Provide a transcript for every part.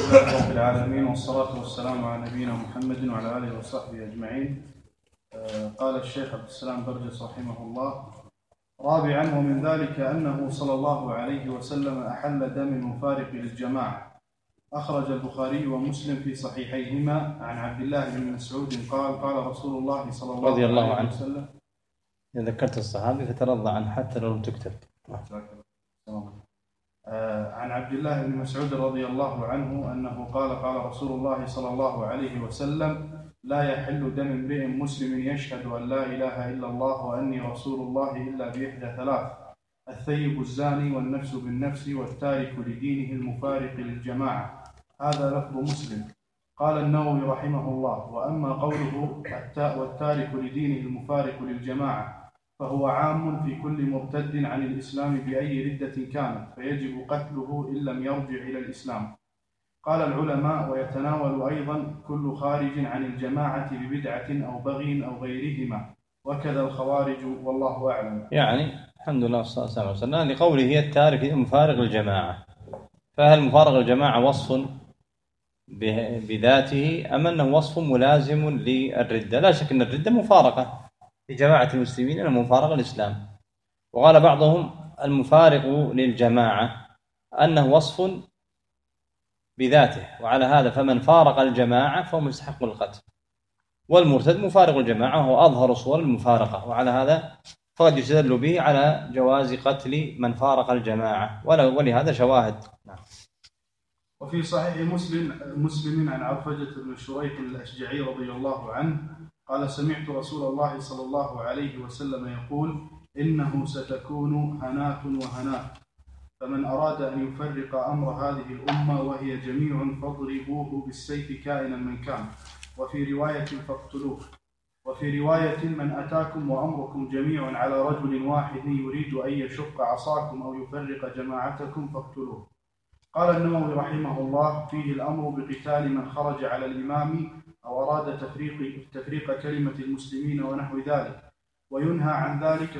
لله رب العالمين، والصلاة والسلام على نبينا محمد وعلى آله وصحبه أجمعين. قال الشيخ عبد السلام برجس رحمه الله: رابعا، ومن ذلك أنه صلى الله عليه وسلم أحل دم المفارق للجماعة. أخرج البخاري ومسلم في صحيحيهما عن عبد الله بن مسعود قال: قال رسول الله صلى الله عليه وسلم. إذا ذكرت الصحابي فترضى عنه حتى لو لم تكتب. عن عبد الله بن مسعود رضي الله عنه أنه قال: قال رسول الله صلى الله عليه وسلم: لا يحل دم امرئ مسلم يشهد أن لا إله إلا الله وأني رسول الله إلا بإحدى ثلاث: الثيب الزاني، والنفس بالنفس، والتارك لدينه المفارق للجماعة. هذا لفظ مسلم. قال النووي رحمه الله: وأما قوله والتارك لدينه المفارق للجماعة فهو عام في كل مرتد عن الإسلام بأي ردة كانت، فيجب قتله إن لم يرجع إلى الإسلام. قال العلماء: ويتناول أيضا كل خارج عن الجماعة ببدعة أو بغي أو غيرهما، وكذا الخوارج، والله أعلم. يعني الحمد لله والصلاة والسلام. لقوله هي التارك المفارق للجماعة، فهل مفارق الجماعة وصف بذاته أم أنه وصف ملازم للردة؟ لا شك أن الردة مفارقة لجماعة المسلمين، أنه مفارقة الإسلام. وقال بعضهم المفارق للجماعة أنه وصف بذاته، وعلى هذا فمن فارق الجماعة فهو مستحق القتل، والمرتد مفارق الجماعة هو أظهر صور المفارقة، وعلى هذا فقد يستدل به على جواز قتل من فارق الجماعة، ولهذا شواهد. وفي صحيح مسلم عن عرفجة بن شريح الأشجعي رضي الله عنه قال: سمعت رسول الله صلى الله عليه وسلم يقول: إنه ستكون هنات وهنات، فمن أراد أن يفرق أمر هذه الأمة وهي جميع فاضربوه بالسيف كائنا من كان، وفي رواية فاقتلوه، وفي رواية من أتاكم وأمركم جميع على رجل واحد يريد أن يشق عصاكم أو يفرق جماعتكم فاقتلوه. قال النووي رحمه الله: فيه الأمر بقتال من خرج على الإمام أو أراد تفريق كلمة المسلمين ونحو ذلك، وينهى عن ذلك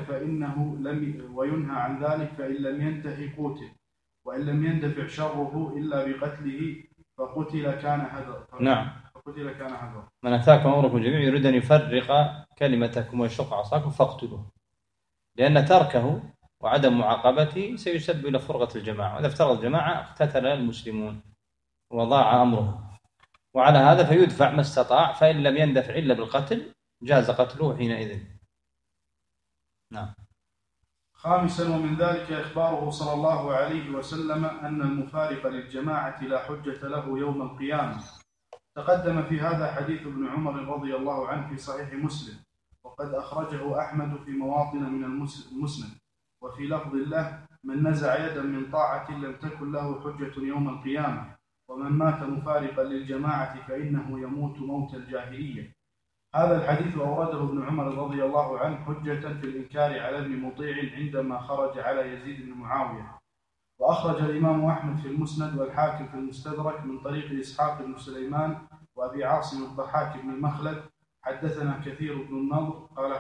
فإن لم ينتهي قتل، وإن لم يندفع شره إلا بقتله فقتل كان هذا. نعم. فقتل كان هذا. من أتاكم أمركم جميع يريد أن يفرق كلمتكم ويشق عصاكم فاقتلوه، لأن تركه وعدم معاقبته سيسبب إلى فرقة الجماعة، وإذا افترقت الجماعة اقتتل المسلمون وضاع أمرهم، وعلى هذا فيدفع ما استطاع، فإن لم يندفع إلا بالقتل جاز قتله حينئذ. نعم. خامسا، ومن ذلك إخباره صلى الله عليه وسلم أن المفارق للجماعة لا حجة له يوم القيامة. تقدم في هذا حديث ابن عمر رضي الله عنه في صحيح مسلم، وقد أخرجه أحمد في مواطن من المسند، وفي لفظ له: من نزع يدا من طاعة لم تكن له حجة يوم القيامة، ومن مات مفارقا للجماعة فإنه يموت موت الجاهلية. هذا الحديث أورده ابن عمر رضي الله عنه حجة في الإنكار على ابن مطيع عندما خرج على يزيد بن معاوية. وأخرج الإمام أحمد في المسند والحاكم في المستدرك من طريق إسحاق بن سليمان وأبي عاصم الضحاك بن مخلد: حدثنا كثير بن النضر قال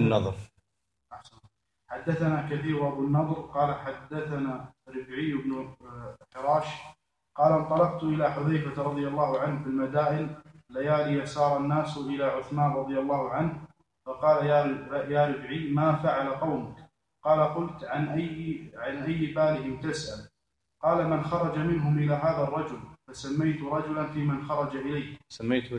حدثنا كثير أبو النضر قال حدثنا ربعي بن حراش قال: انطلقت إلى حذيفة رضي الله عنه في المدائن ليالي يسار الناس إلى عثمان رضي الله عنه، فقال: يا ربعي، ما فعل قومك؟ قال: قلت: عن أي بالهم تسأل؟ قال: من خرج منهم إلى هذا الرجل، فسميت رجلا في من خرج إليه. سميت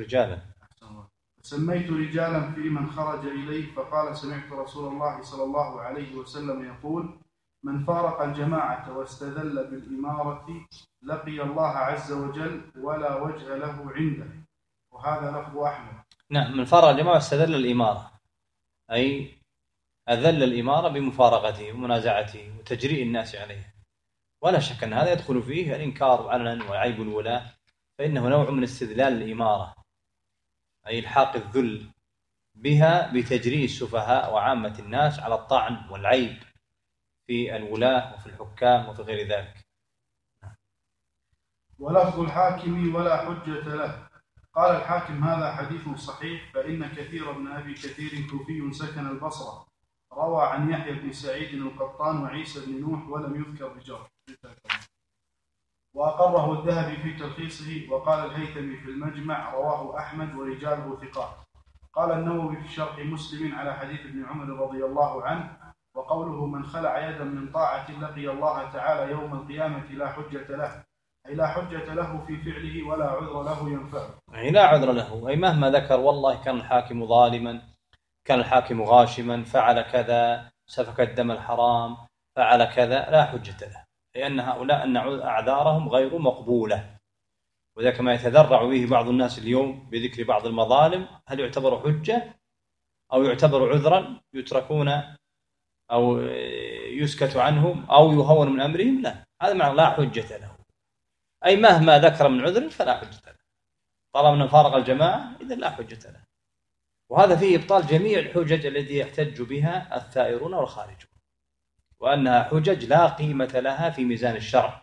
رجالا في من خرج إليه، فقال: سمعت رسول الله صلى الله عليه وسلم يقول: من فارق الجماعة واستذل بالإمارة لقي الله عز وجل ولا وجه له عنده. وهذا لفظ أحمد. نعم. من فارق الجماعة واستذل الإمارة، أي أذل الإمارة بمفارقته ومنازعته وتجريء الناس عليه، ولا شك أن هذا يدخل فيه الإنكار علنا وعيب الولاة، فإنه نوع من استذلال الإمارة، أي الحاق الذل بها بتجريء السفهاء وعامة الناس على الطعن والعيب في الولاة وفي الحكام وفي غير ذلك. ولفظ الحاكم: ولا حجة له. قال الحاكم: هذا حديث صحيح، فإن كثير بن أبي كثير كوفي سكن البصرة، روى عن يحيى بن سعيد القطان وعيسى بن نوح ولم يذكر بجر. وأقره الذهبي في تلخيصه، وقال الهيثمي في المجمع رواه أحمد ورجاله ثقات. قال النووي في شرح مسلم على حديث ابن عمر رضي الله عنه: وقوله من خلع يدا من طاعة لقي الله تعالى يوم القيامة لا حجة له، أي لا حجة له في فعله ولا عذر له ينفعه. أي لا عذر له، أي مهما ذكر والله كان الحاكم ظالما، كان الحاكم غاشما، فعل كذا، سفك الدم الحرام، فعل كذا، لا حجة له، لأن هؤلاء أن أعذارهم غير مقبولة. وذلك ما يتذرع به بعض الناس اليوم بذكر بعض المظالم، هل يعتبر حجة أو يعتبر عذرا يتركون أو يسكت عنهم أو يهون من أمرهم؟ لا، هذا معنى لا حجة له، أي مهما ذكر من عذر فلا حجة له، طالما فارق الجماعة إذن لا حجة له. وهذا فيه إبطال جميع الحجج التي يحتج بها الثائرون والخارجون، وأنها حجج لا قيمة لها في ميزان الشرع،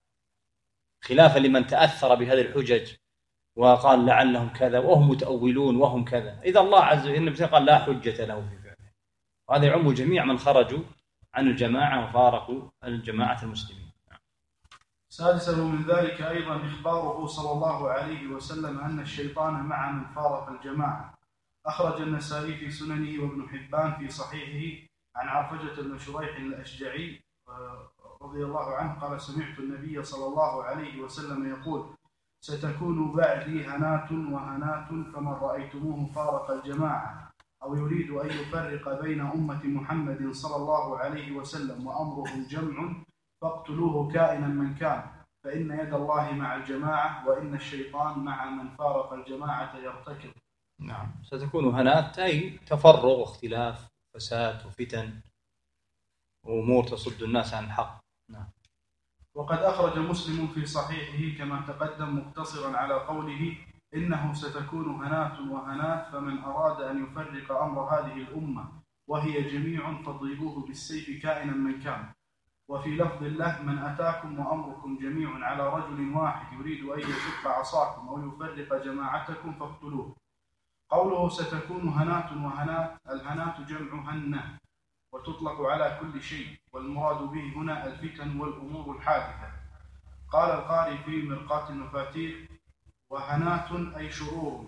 خلافا لمن تأثر بهذه الحجج وقال لعلهم كذا وهم متأولون وهم كذا. إذا الله عز وجل قال لا حجة له في فعله، وهذا يعم جميع من خرجوا عن الجماعة وفارقوا الجماعة المسلمين. سادسا من ذلك أيضا إخباره صلى الله عليه وسلم أن الشيطان مع من فارق الجماعة. أخرج النسائي في سننه وابن حبان في صحيحه عن عرفجة بن شريح الأشجعي رضي الله عنه قال: سمعت النبي صلى الله عليه وسلم يقول: ستكون بعدي هنات وهنات، فمن رأيتموه فارق الجماعة أو يريد أن يفرق بين أمة محمد صلى الله عليه وسلم وأمرهم جمع فاقتلوه كائنا من كان، فإن يد الله مع الجماعة وإن الشيطان مع من فارق الجماعة يرتكب. نعم، ستكون هنات أي تفرغ واختلاف فساد وفتن وأمور تصد الناس عن الحق. نعم. وقد أخرج مسلم في صحيحه كما تقدم مقتصرا على قوله: إنه ستكون هنات وهنات، فمن أراد أن يفرق أمر هذه الأمة وهي جميع فاضربوه بالسيف كائنا من كان. وفي لفظ الله: من أتاكم وأمركم جميع على رجل واحد يريد أن يشق عصاكم أو يفرق جماعتكم فاقتلوه. قوله ستكون هنات وهنات، الهنات جمع هنة، وتطلق على كل شيء، والمراد به هنا الفتن والأمور الحادثة. قال القاري في مرقاة المفاتيح: وهنات أي شرور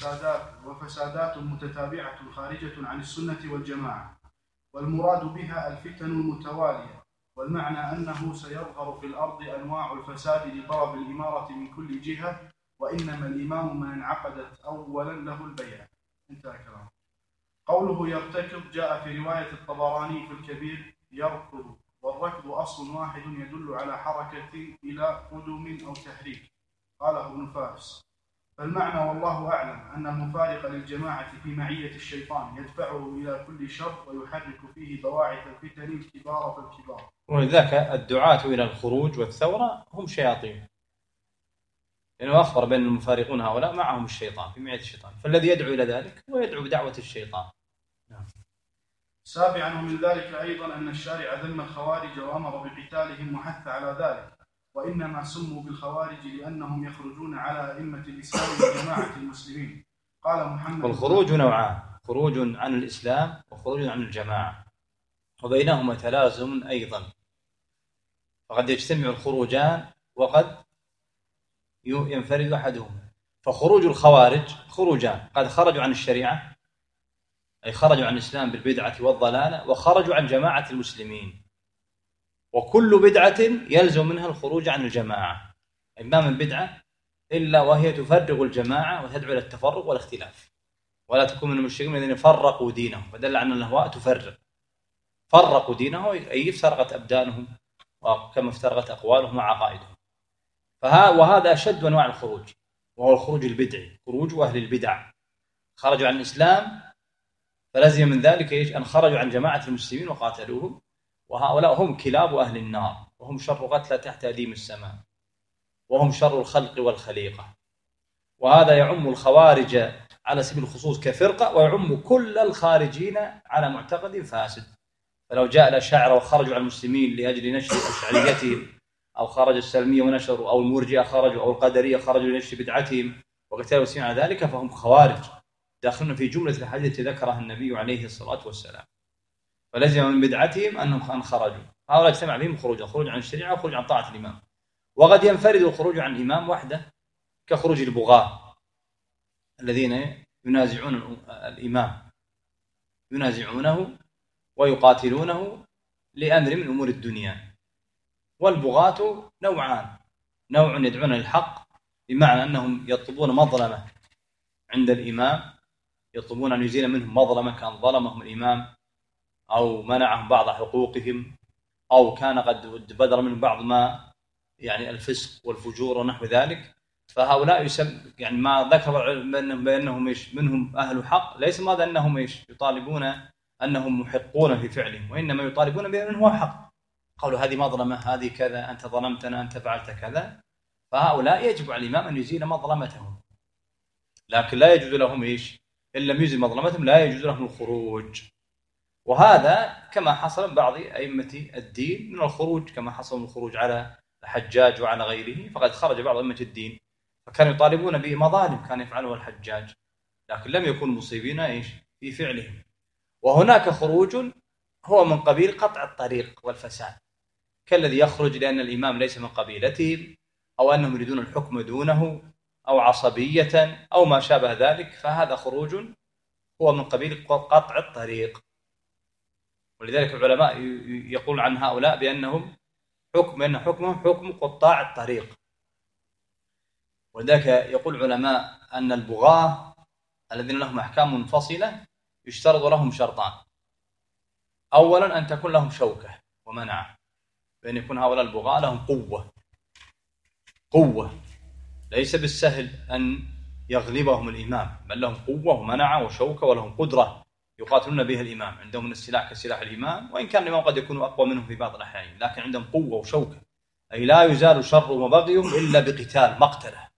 وفسادات متتابعة خارجة عن السنة والجماعة، والمراد بها الفتن المتوالية، والمعنى أنه سيظهر في الأرض أنواع الفساد لطلب الإمارة من كل جهة، وإنما الإمام من انعقدت أولا له البيعة. انتهى كلامه. قوله يرتكض جاء في رواية الطبراني في الكبير: يركض، والركض أصل واحد يدل على حركة إلى قدم أو تحريك. قاله ابن فارس. فالمعنى والله أعلم أن المفارق للجماعة في معية الشيطان يدفعه إلى كل شر ويحرك فيه بواعث الفتن الكبار فالكبار. ولذلك الدعاة إلى الخروج والثورة هم شياطين، لأنه أخبر بأن المفارقون هؤلاء معهم الشيطان في معية الشيطان، فالذي يدعو إلى ذلك هو يدعو بدعوة الشيطان. نعم. سابعا من ذلك أيضا أن الشارع ذم الخوارج وأمر بقتالهم وحث على ذلك، وإنما سموا بالخوارج لأنهم يخرجون على أئمة الإسلام وجماعة المسلمين. قال محمد: والخروج نوعان: خروج عن الإسلام وخروج عن الجماعة، وبينهما تلازم أيضا، فقد يجتمع الخروجان وقد ينفرد أحدهما. فخروج الخوارج خروجان: قد خرجوا عن الشريعة أي خرجوا عن الإسلام بالبدعة والضلالة، وخرجوا عن جماعة المسلمين، وكل بدعة يلزم منها الخروج عن الجماعة، أي ما من بدعة إلا وهي تفرق الجماعة وتدعو إلى التفرق والاختلاف، ولا تكون من المشركين الذين فرقوا دينهم، فدل على أن الأهواء تفرق. فرقوا دينهم أي افترقت أبدانهم وكما افترقت أقوالهم وعقائدهم. وهذا أشد أنواع الخروج، وهو الخروج البدعي، خروج أهل البدع. خرجوا عن الإسلام فلزم من ذلك أن خرجوا عن جماعة المسلمين وقاتلوهم، وهؤلاء هم كلاب أهل النار، وهم شر قتلى تحت أديم السماء، وهم شر الخلق والخليقة. وهذا يعم الخوارج على سبيل الخصوص كفرقة، ويعم كل الخارجين على معتقد فاسد. فلو جاء الأشاعرة وخرجوا على المسلمين لأجل نشر أشعريتهم، أو خرج السلمية ونشروا، أو المرجئة خرجوا، أو القدرية خرجوا لنشر بدعتهم وقتلوا المسلمين على ذلك، فهم خوارج داخلون في جملة الحديث التي ذكرها النبي عليه الصلاة والسلام. فلزم من بدعتهم أنهم خرجوا. هؤلاء اجتمع بهم خروج عن الشريعة وخروج عن طاعة الإمام. وقد ينفرد الخروج عن الإمام وحده كخروج البغاة الذين ينازعون الإمام، ينازعونه ويقاتلونه لأمر من أمور الدنيا. والبغاة نوعان: نوع يدعون للحق بمعنى أنهم يطلبون مظلمة عند الإمام، يطلبون أن يزيل منهم مظلمة كان ظلمهم الإمام أو منعهم بعض حقوقهم أو كان قد بدر منهم بعض ما يعني الفسق والفجور ونحو ذلك. فهؤلاء يعني ما ذكر بأنهم منهم أهل حق، ليس ماذا أنهم يطالبون أنهم محقون في فعلهم، وإنما يطالبون بأنه هو حق. قالوا هذه مظلمة، هذه كذا، أنت ظلمتنا، أنت فعلت كذا. فهؤلاء يجب على الإمام أن يزيل مظلمتهم، لكن لا يجوز لهم إن لم يزل مظلمتهم لا يجوز لهم الخروج. وهذا كما حصل من بعض أئمة الدين من الخروج، كما حصل من الخروج على الحجاج وعلى غيره، فقد خرج بعض أئمة الدين فكانوا يطالبون بمظالم كان يفعلها الحجاج، لكن لم يكونوا مصيبين في فعلهم. وهناك خروج هو من قبيل قطع الطريق والفساد، كالذي يخرج لأن الإمام ليس من قبيلتهم أو أنهم يريدون الحكم دونه أو عصبية أو ما شابه ذلك، فهذا خروج هو من قبيل قطع الطريق. ولذلك العلماء يقول عن هؤلاء بأنهم حكمهم حكم قطاع الطريق. ولذلك يقول العلماء أن البغاة الذين لهم أحكام منفصلة يشترط لهم شرطان: أولا أن تكون لهم شوكة ومنعة، بأن يكون هؤلاء البغاة لهم قوة، ليس بالسهل أن يغلبهم الإمام، بل لهم قوة ومنعة وشوكة ولهم قدرة يقاتلون بها الإمام، عندهم من السلاح كسلاح الإمام، وإن كان الإمام قد يكون أقوى منهم في بعض الأحيان، لكن عندهم قوة وشوكة، أي لا يزال شرهم وبغيهم إلا بقتال مقتلة.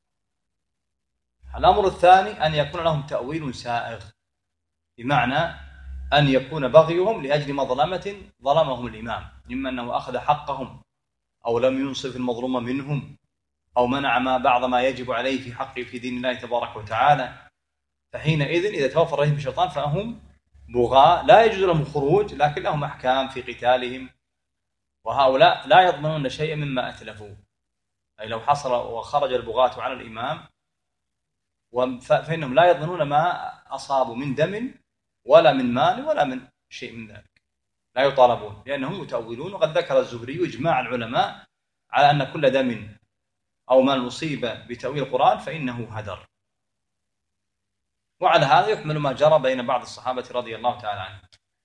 الأمر الثاني أن يكون لهم تأويل سائغ، بمعنى أن يكون بغيهم لأجل مظلمة ظلمهم الإمام، إما أنه أخذ حقهم أو لم ينصف المظلوم منهم أو منع بعض ما يجب عليه في حقه في دين الله تبارك وتعالى، فحينئذ إذا توفر عليهم الشيطان فهم بغاة لا يجوز لهم الخروج، لكن لهم أحكام في قتالهم. وهؤلاء لا يضمنون شيئا مما أتلفوا، أي لو حصل وخرج البغاة على الإمام فإنهم لا يضمنون ما أصابوا من دم ولا من مال ولا من شيء من ذلك، لا يطالبون لأنهم متأولون. وقد ذكر الزهري إجماع العلماء على أن كل دم أو مال مصيب بتأويل القرآن فإنه هدر. وعلى هذا يحمل ما جرى بين بعض الصحابة رضي الله تعالى عنهم.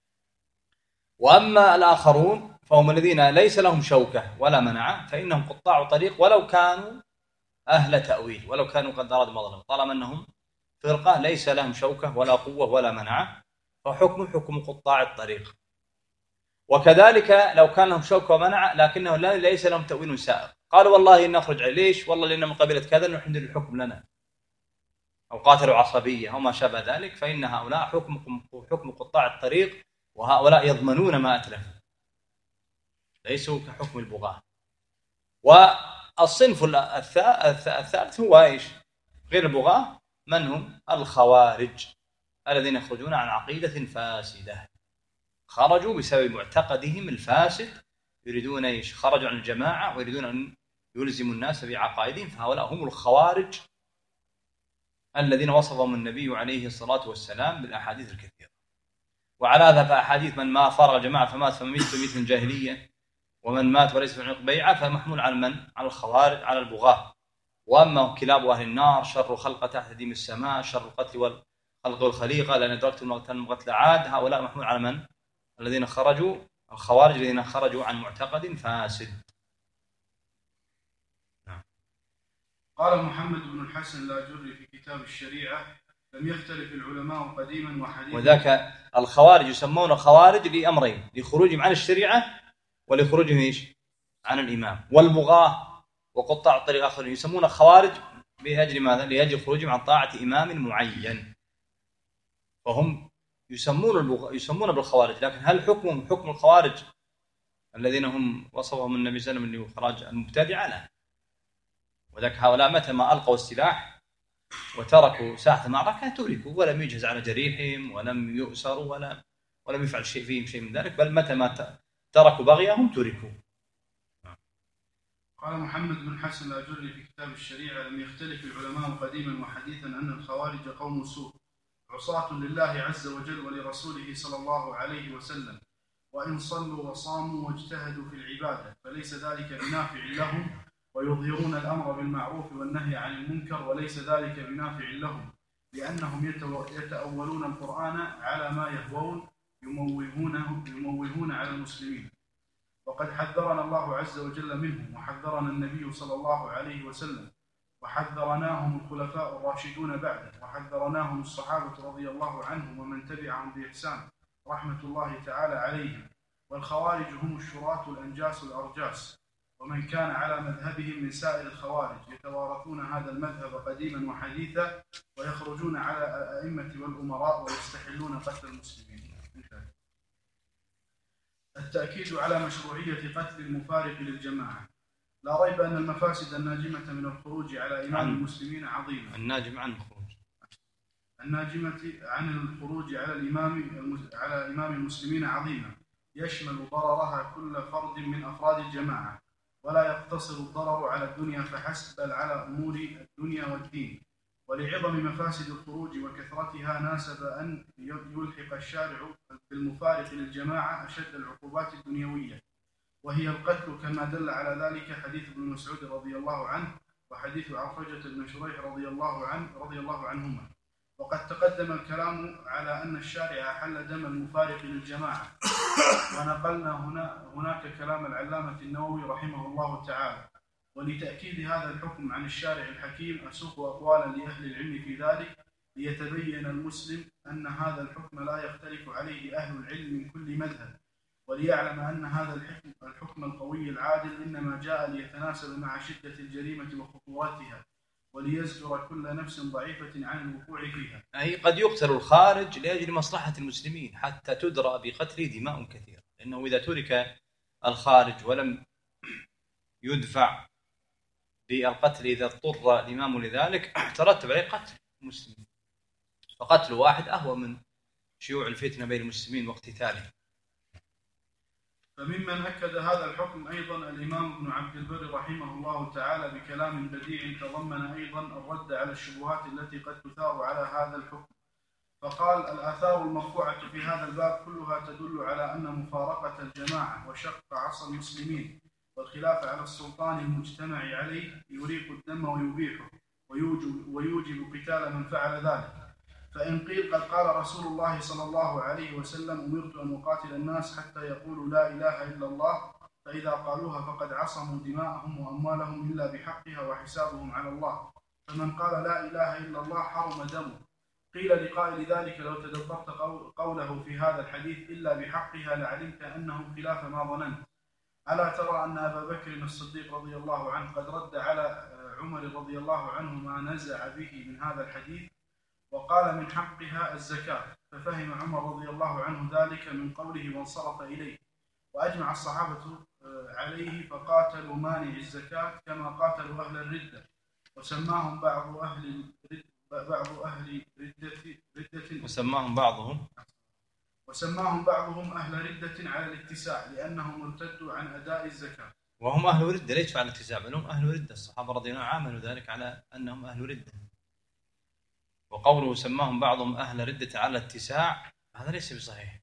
وأما الآخرون فهم الذين ليس لهم شوكة ولا منعة، فإنهم قطاع طريق ولو كانوا أهل تأويل، ولو كانوا قد أرادوا مظلمة، طالما أنهم فرقة ليس لهم شوكة ولا قوة ولا منعة، فحكم قطاع الطريق. وكذلك لو كان لهم شوكة ومنعة لكنه ليس لهم تأويل سائغ، قالوا والله إن نخرج ليش؟ والله لأن من قبيلة كذا نحن الحكم لنا، أو قاتلوا عصبية أو ما شابه ذلك، فإن هؤلاء حكم قطاع الطريق، وهؤلاء يضمنون ما أتلفوا، ليسوا كحكم البغاة. والصنف الثالث هو غير البغاة، من هم؟ الخوارج الذين يخرجون عن عقيدة فاسدة، خرجوا بسبب معتقدهم الفاسد، يريدون خرجوا عن الجماعة ويريدون أن يلزموا الناس بعقائدهم، فهؤلاء هم الخوارج الذين وصفهم النبي عليه الصلاة والسلام بالأحاديث الكثيرة. وعلى هذا فأحاديث من ما فارق الجماعة فمات فميت مثل الجاهلية، ومن مات وليس في عنق بيعة، فمحمول على من؟ على الخوارج، على البغاة. وأما كلاب أهل النار شر خلقة تحت ديم السماء، شر القتل والخلق والخليقة، لأن أدركت المقتل عاد، هؤلاء محمول على من؟ الذين خرجوا، الخوارج الذين خرجوا عن معتقد فاسد. قال محمد بن الحسن الآجري في كتاب الشريعة: لم يختلف العلماء قديما وحديثا. وذاك الخوارج يسمون خوارج لأمرين: لخروجهم عن الشريعة ولخروجهم عن الإمام. والبغاة وقطاع الطريق آخرين يسمون خوارج بأجل ماذا؟ لأجل خروجهم عن طاعة إمام معين، فهم يسمون بالخوارج. لكن هل حكمهم حكم الخوارج الذين هم وصفهم النبي صلى الله عليه وسلم بإخراج المبتدعة؟ لا. وذلك هؤلاء متى ما ألقوا السلاح وتركوا ساحة المعركة تركوا، ولم يجهز على جريحهم ولم يؤسروا ولم يفعل فيهم شيء من ذلك، بل متى ما تركوا بغيهم تركوا. قال محمد بن حسن الأجري في كتاب الشريعة: لم يختلف العلماء قديما وحديثا أن الخوارج قوم سوء عصاة لله عز وجل ولرسوله صلى الله عليه وسلم، وإن صلوا وصاموا واجتهدوا في العبادة فليس ذلك بنافع لهم، ويظهرون الأمر بالمعروف والنهي عن المنكر وليس ذلك بنافع لهم، لأنهم يتأولون القرآن على ما يهوون يموهون على المسلمين. وقد حذرنا الله عز وجل منهم، وحذرنا النبي صلى الله عليه وسلم، وحذرناهم الخلفاء الراشدون بعده، وحذرناهم الصحابة رضي الله عنهم ومن تبعهم بإحسان رحمة الله تعالى عليهم. والخوارج هم الشراة الأنجاس الأرجاس، ومن كان على مذهبهم من سائر الخوارج، يتوارثون هذا المذهب قديما وحديثا، ويخرجون على الأئمة والأمراء ويستحلون قتل المسلمين. التأكيد على مشروعية قتل المفارق للجماعة. لا ريب أن المفاسد الناجمة من الخروج على إمام المسلمين عظيمة. الناجمة عن الخروج على إمام المسلمين عظيمة، يشمل ضررها كل فرد من أفراد الجماعة، ولا يقتصر الضرر على الدنيا فحسب، بل على أمور الدنيا والدين. ولعظم مفاسد الخروج وكثرتها ناسب أن يلحق الشارع بالمفارق للجماعة أشد العقوبات الدنيوية، وهي القتل، كما دل على ذلك حديث ابن مسعود رضي الله عنه وحديث عرفجة بن شريح رضي الله عنهما. وقد تقدم الكلام على أن الشارع أحل دم المفارق للجماعة، ونقلنا هناك كلام العلامة النووي رحمه الله تعالى. ولتأكيد هذا الحكم عن الشارع الحكيم أسوق أقوالا لأهل العلم في ذلك، ليتبين المسلم أن هذا الحكم لا يختلف عليه أهل العلم من كل مذهب، وليعلم أن هذا الحكم القوي العادل إنما جاء ليتناسب مع شدة الجريمة وخطورتها، وليزجر كل نفس ضعيفة عن الوقوع فيها. أي قد يقتل الخارج لأجل مصلحة المسلمين حتى تدرى بقتله دماء كثيرة، لأنه إذا ترك الخارج ولم يدفع بالقتل إذا اضطر الإمام لذلك ترتب عليه قتل المسلمين، فقتل واحد أهون من شيوع الفتنة بين المسلمين واقتتالهم. فممن أكد هذا الحكم أيضا الإمام ابن عبد البر رحمه الله تعالى بكلام بديع تضمن أيضا الرد على الشبهات التي قد تثار على هذا الحكم، فقال: الآثار المرفوعة في هذا الباب كلها تدل على أن مفارقة الجماعة وشق عصا المسلمين والخلاف على السلطان المجتمع عليه يريق الدم ويبيحه ويوجب قتال من فعل ذلك. فإن قيل: قد قال رسول الله صلى الله عليه وسلم: أمرت أن أقاتل الناس حتى يقولوا لا إله إلا الله، فإذا قالوها فقد عصموا دماءهم وأموالهم إلا بحقها وحسابهم على الله، فمن قال لا إله إلا الله حرم دمه. قيل لقائل ذلك: لو تدبرت قوله في هذا الحديث إلا بحقها لعلمت أنه خلاف ما ظننت. ألا ترى أن أبا بكر الصديق رضي الله عنه قد رد على عمر رضي الله عنه ما نزع به من هذا الحديث، وقال: من حقها الزكاة، ففهم عمر رضي الله عنه ذلك من قوله وانصرف إليه. وأجمع الصحابة عليه فقاتلوا مانع الزكاة كما قاتلوا أهل الردة، وسماهم بعض أهل ردة وسماهم بعضهم أهل ردة على الاتساع، لأنهم ارتدوا عن أداء الزكاة. وهم أهل ردة ليس على الاتساع، بل هم أهل ردة. الصحابة رضي الله عنهم عملوا ذلك على أنهم أهل ردة. وقوله سماهم بعضهم أهل ردة على الاتساع هذا ليس بصحيح،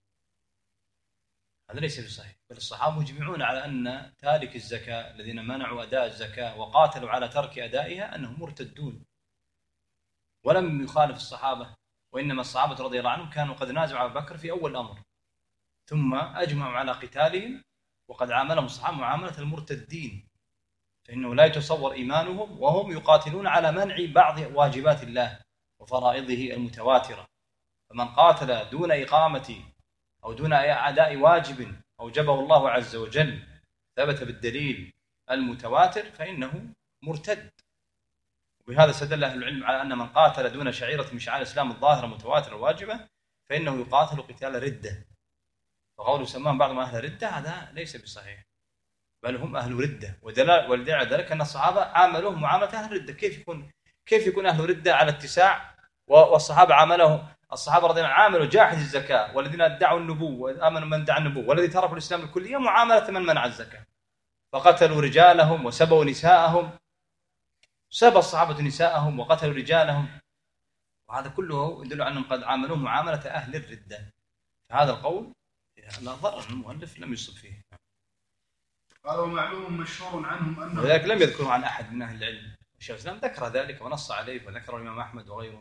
بل الصحابة مجمعون على أن تارك الزكاة الذين منعوا أداء الزكاة وقاتلوا على ترك أدائها أنهم مرتدون، ولم يخالف الصحابة، وإنما الصحابة رضي الله عنهم كانوا قد نازعوا أبا بكر في أول الأمر ثم أجمعوا على قتالهم، وقد عاملهم الصحابة معاملة المرتدين، فإنه لا يتصور إيمانهم وهم يقاتلون على منع بعض واجبات الله وفرائضه المتواترة. فمن قاتل دون إقامة أو دون أداء واجب أوجبه الله عز وجل ثبت بالدليل المتواتر فإنه مرتد. وبهذا استدل أهل العلم على أن من قاتل دون شعيرة من شعائر الإسلام الظاهرة المتواترة الواجبة فإنه يقاتل قتال ردة. فقوله سماهم بعضهم أهل ردة هذا ليس بصحيح، بل هم أهل ردة. والدليل على ذلك أن الصحابة عاملوهم معاملة أهل ردة. كيف يكون أهل ردة على اتساع والصحابة الصحابة رضي الله عنهم عاملوا جاحد الزكاة والذين ادعوا النبوة وآمنوا من ادعى النبوة والذي تركوا الإسلام الكلية معاملة من منع الزكاة. فقتلوا رجالهم وسبوا نساءهم، سبى الصحابة نساءهم وقتلوا رجالهم، وهذا كله يدل على أنهم قد عاملوه معاملة أهل الردة. فهذا القول لا ضرر، المؤلف لم يصب فيه. قال ومعلوم مشهور عنهم أنه، ولذلك لم يذكره عن أحد من أهل العلم. الشيخ الإسلام ذكر ذلك ونص عليه، وذكره الإمام أحمد وغيره.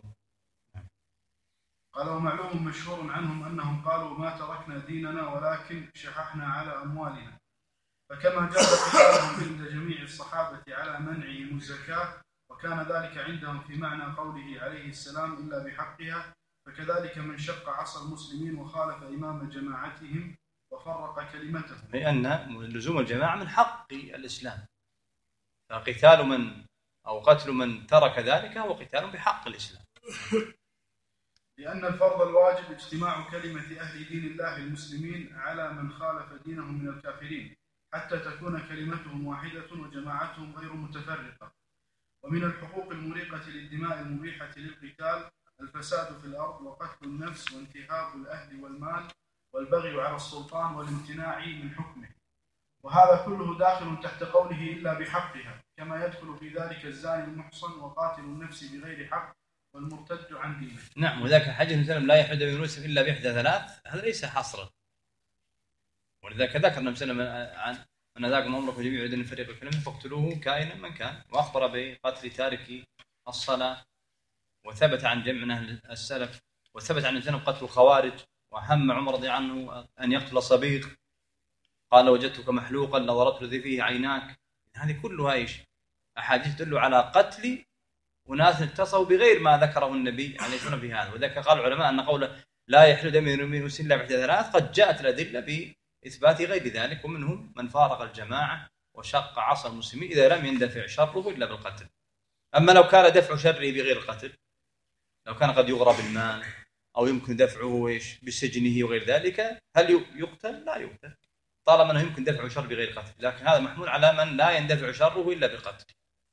قال ومعلوم مشهور عنهم أنهم قالوا ما تركنا ديننا ولكن شححنا على أموالنا، فكما جاء قتالهم عند جميع الصحابة على منعهم الزكاة وكان ذلك عندهم في معنى قوله عليه السلام إلا بحقها، فكذلك من شق عصا المسلمين وخالف إمام جماعتهم وفرق كلمتهم، لأن لزوم الجماعة من حق الإسلام، فقتال من أو قتل من ترك ذلك هو قتال بحق الإسلام. لأن الفرض الواجب اجتماع كلمة أهل دين الله المسلمين على من خالف دينهم من الكافرين حتى تكون كلمتهم واحدة وجماعتهم غير متفرقة. ومن الحقوق المريقة للدماء المبيحة للقتال الفساد في الأرض وقتل النفس وانتهاب الأهل والمال والبغي على السلطان والامتناع من حكمه، وهذا كله داخل تحت قوله إلا بحقها، كما يدخل في ذلك الزاني المحصن وقاتل النفس بغير حق والمرتد عن دينه. نعم، وذاك الحديث مثلا لا يحد من يوسف إلا بإحدى ثلاث، هذا ليس حصرا. ولذلك ذكرنا مثلا عن أن ذاكم أمركم جميع يريدون أن يفرقوا الكلمة فاقتلوه كائنا من كان، وأخبر بقتل تارك الصلاة، وثبت عن جمع من أهل السلف، وثبت عن الزنا قتل الخوارج، وهم عمر رضي عنه أن يقتل صبيغ، قال وجدتك محلوقا لضربت ذي فيه عيناك. هذه كلها إيش؟ أحاديث تدل على قتل وناس اتصوا بغير ما ذكره النبي عليه الصلاة والسلام في هذا. وذلك قال العلماء أن قوله لا يحل دم المسلم إلا بإحدى ثلاث قد جاءت الأدلة بإثبات غير ذلك، ومنهم من فارق الجماعة وشق عصا المسلمين إذا لم يندفع شره إلا بالقتل. أما لو كان دفع شره بغير القتل، لو كان قد يغرى بالمال أو يمكن دفعه بسجنه وغير ذلك، هل يقتل؟ لا يقتل، طالما أنه يمكن دفع شر بغير قتل. لكن هذا محمول على من لا يندفع شره إلا بالقتل.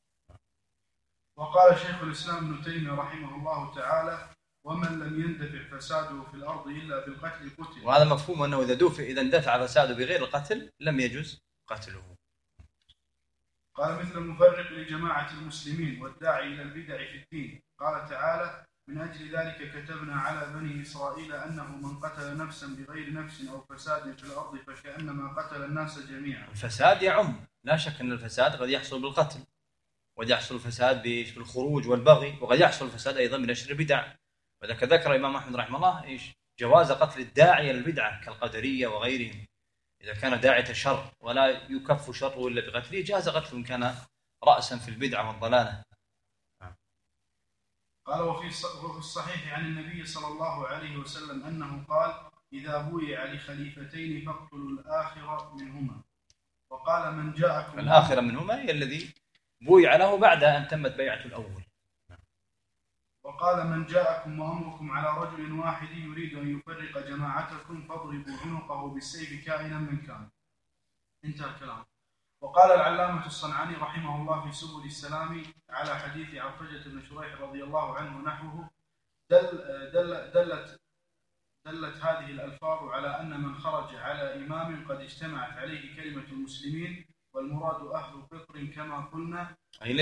وقال شيخ الإسلام ابن تيمية رحمه الله تعالى ومن لم يندفع فساده في الأرض إلا بالقتل قتل. وهذا مفهوم أنه إذا اندفع فساده بغير القتل لم يجوز قتله. قال مثل المفرق لجماعة المسلمين والداعي إلى البدع في الدين. قال تعالى من أجل ذلك كتبنا على بني إسرائيل أنه من قتل نفسا بغير نفس أو فساد في الأرض فكأنما قتل الناس جميعا. الفساد يعم، لا شك أن الفساد قد يحصل بالقتل، وقد يحصل الفساد بالخروج والبغي، وقد يحصل الفساد أيضا بنشر البدع. وذلك ذكر الإمام أحمد رحمه الله جواز قتل الداعية للبدعة كالقدرية وغيرهم، إذا كان داعية شر ولا يكف شره إلا بقتله جاز قتله إن كان رأسا في البدعة والضلالة. قال وفي الصحيح عن النبي صلى الله عليه وسلم أنه قال إذا بويع لخليفتين فاقتلوا الآخر منهما. وقال من جاءكم الآخر منهما هي الذي بويع له بعد أن تمت بيعة الأول. وقال من جاءكم وأمركم على رجل واحد يريد أن يفرق جماعتكم فاضربوا عنقه بالسيف كائنا من كان. انتهى الكلام. وقال العلامة الصنعاني رحمه الله في سبل السلام على حديث عرفجة بن شريح رضي الله عنه نحوه دلت هذه الألفاظ على أن من خرج على إمام قد اجتمعت عليه كلمة المسلمين والمراد أهل قطر كما قلنا. أي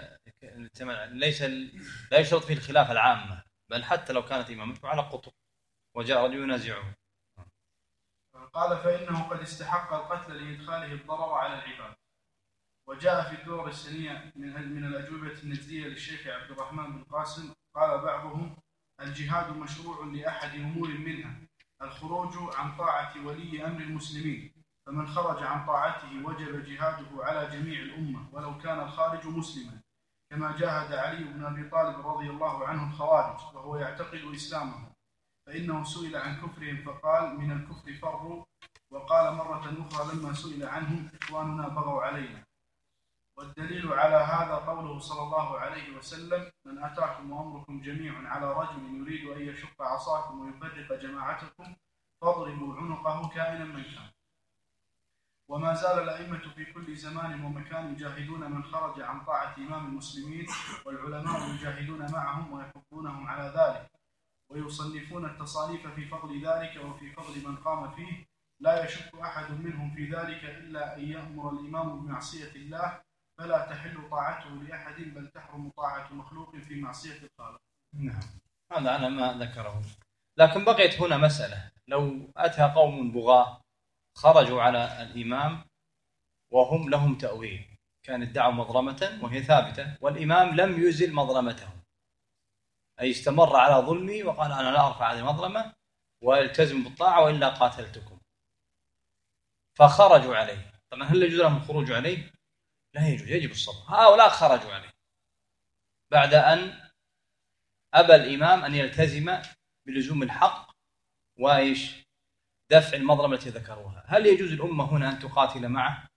لا يشترط فيه الخلافة العامة، بل حتى لو كانت إمامته على قطر وجاء رجل ينازعه. قال فإنه قد استحق القتل لإدخاله الضرر على العباد. وجاء في الدور السنية من الأجوبة النجدية للشيخ عبد الرحمن بن قاسم قال بعضهم الجهاد مشروع لأحد أمور منها الخروج عن طاعة ولي أمر المسلمين، فمن خرج عن طاعته وجب جهاده على جميع الأمة ولو كان الخارج مسلما، كما جاهد علي بن أبي طالب رضي الله عنه الخوارج وهو يعتقد إسلامه، فإنه سئل عن كفرهم فقال من الكفر فروا. وقال مرة أخرى لما سئل عنهم إخواننا بغوا علينا. والدليل على هذا قوله صلى الله عليه وسلم من أتاكم وأمركم جميع على رجل يريد أن يشق عصاكم ويفرق جماعتكم فاضربوا عنقه كائنا من كان. وما زال الأئمة في كل زمان ومكان يجاهدون من خرج عن طاعة إمام المسلمين، والعلماء يجاهدون معهم ويحبونهم على ذلك، ويصنفون التصانيف في فضل ذلك وفي فضل من قام فيه، لا يشك أحد منهم في ذلك إلا أن يأمر الإمام بمعصية الله فلا تحل طاعته لأحد بل تحرم طاعة مخلوق في معصية الخالق. نعم، هذا أنا ما ذكره. لكن بقيت هنا مسألة: لو أتى قوم بغاة خرجوا على الإمام وهم لهم تأويل، كان ادعوا مظلمة وهي ثابتة والإمام لم يزل مظلمتهم، أي استمر على ظلمي وقال أنا لا أرفع هذه المظلمة والتزم بالطاعة وإلا قاتلتكم، فخرجوا عليه. طبعا هل يجوز لهم الخروج عليه؟ لا يجوز، يجب الصبر. هؤلاء خرجوا عليه بعد أن أبى الإمام أن يلتزم بلزوم الحق وإيش دفع المظلمة التي ذكروها. هل يجوز الأمة هنا أن تقاتل معه؟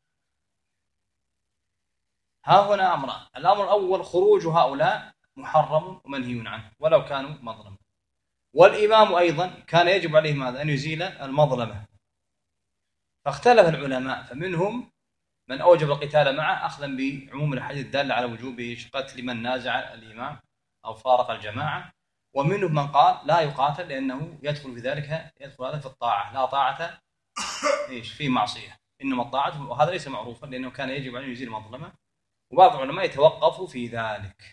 ها هنا أمران: الأمر الأول خروج هؤلاء محرم ومنهي عنه ولو كانوا مظلمة، والإمام أيضا كان يجب عليه ماذا؟ أن يزيل المظلمة. فاختلف العلماء، فمنهم من أوجب القتال معه أخذا بعموم الحديث الدالة على وجوب قتل من نازع الإمام أو فارق الجماعة، ومنهم من قال لا يقاتل لأنه يدخل في ذلك، يدخل هذا في الطاعة، لا طاعة في معصية، إنما الطاعة، وهذا ليس معروفا لأنه كان يجب أن يزيل المظلمة. وبعض العلماء يتوقف في ذلك،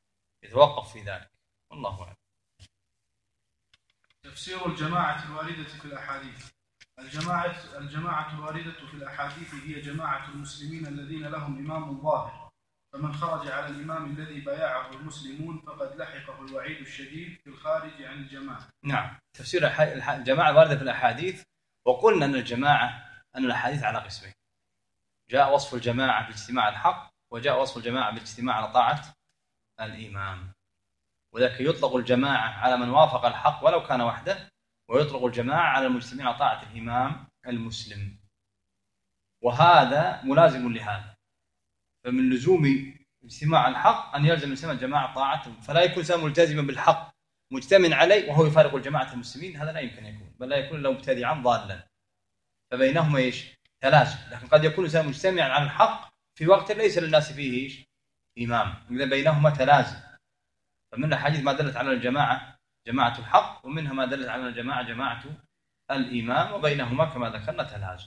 والله أعلم. تفسير الجماعة الواردة في الأحاديث. الجماعة الواردة في الأحاديث هي جماعة المسلمين الذين لهم إمام ظاهر، فمن خرج على الإمام الذي بايعه المسلمون فقد لحقه الوعيد الشديد في الخارج عن الجماعة. نعم، تفسير الجماعة الواردة في الأحاديث. وقلنا أن الأحاديث على قسمين: جاء وصف الجماعة باجتماع الحق، وجاء وصف الجماعة باجتماع على طاعة الإمام. وذلك يطلق الجماعة على من وافق الحق ولو كان وحده، ويطلق الجماعة على المجتمعين على طاعة الإمام المسلم، وهذا ملازم لهذا. فمن لزوم اجتماع الحق أن يلزم الإنسان الجماعة طاعته، فلا يكون إنسان ملتزما بالحق مجتمع عليه وهو يفارق الجماعة المسلمين، هذا لا يمكن يكون، بل لا يكون لو مبتدعا ضالا. فبينهما ايش؟ تلازم. لكن قد يكون الإنسان مجتمعا على الحق في وقت ليس للناس فيه ايش؟ إمام، إذا بينهما تلازم. فمن الأحاديث ما دلت على الجماعة جماعة الحق، ومنها ما دلت على الجماعة جماعة الإمام، وبينهما كما ذكرنا تلازم.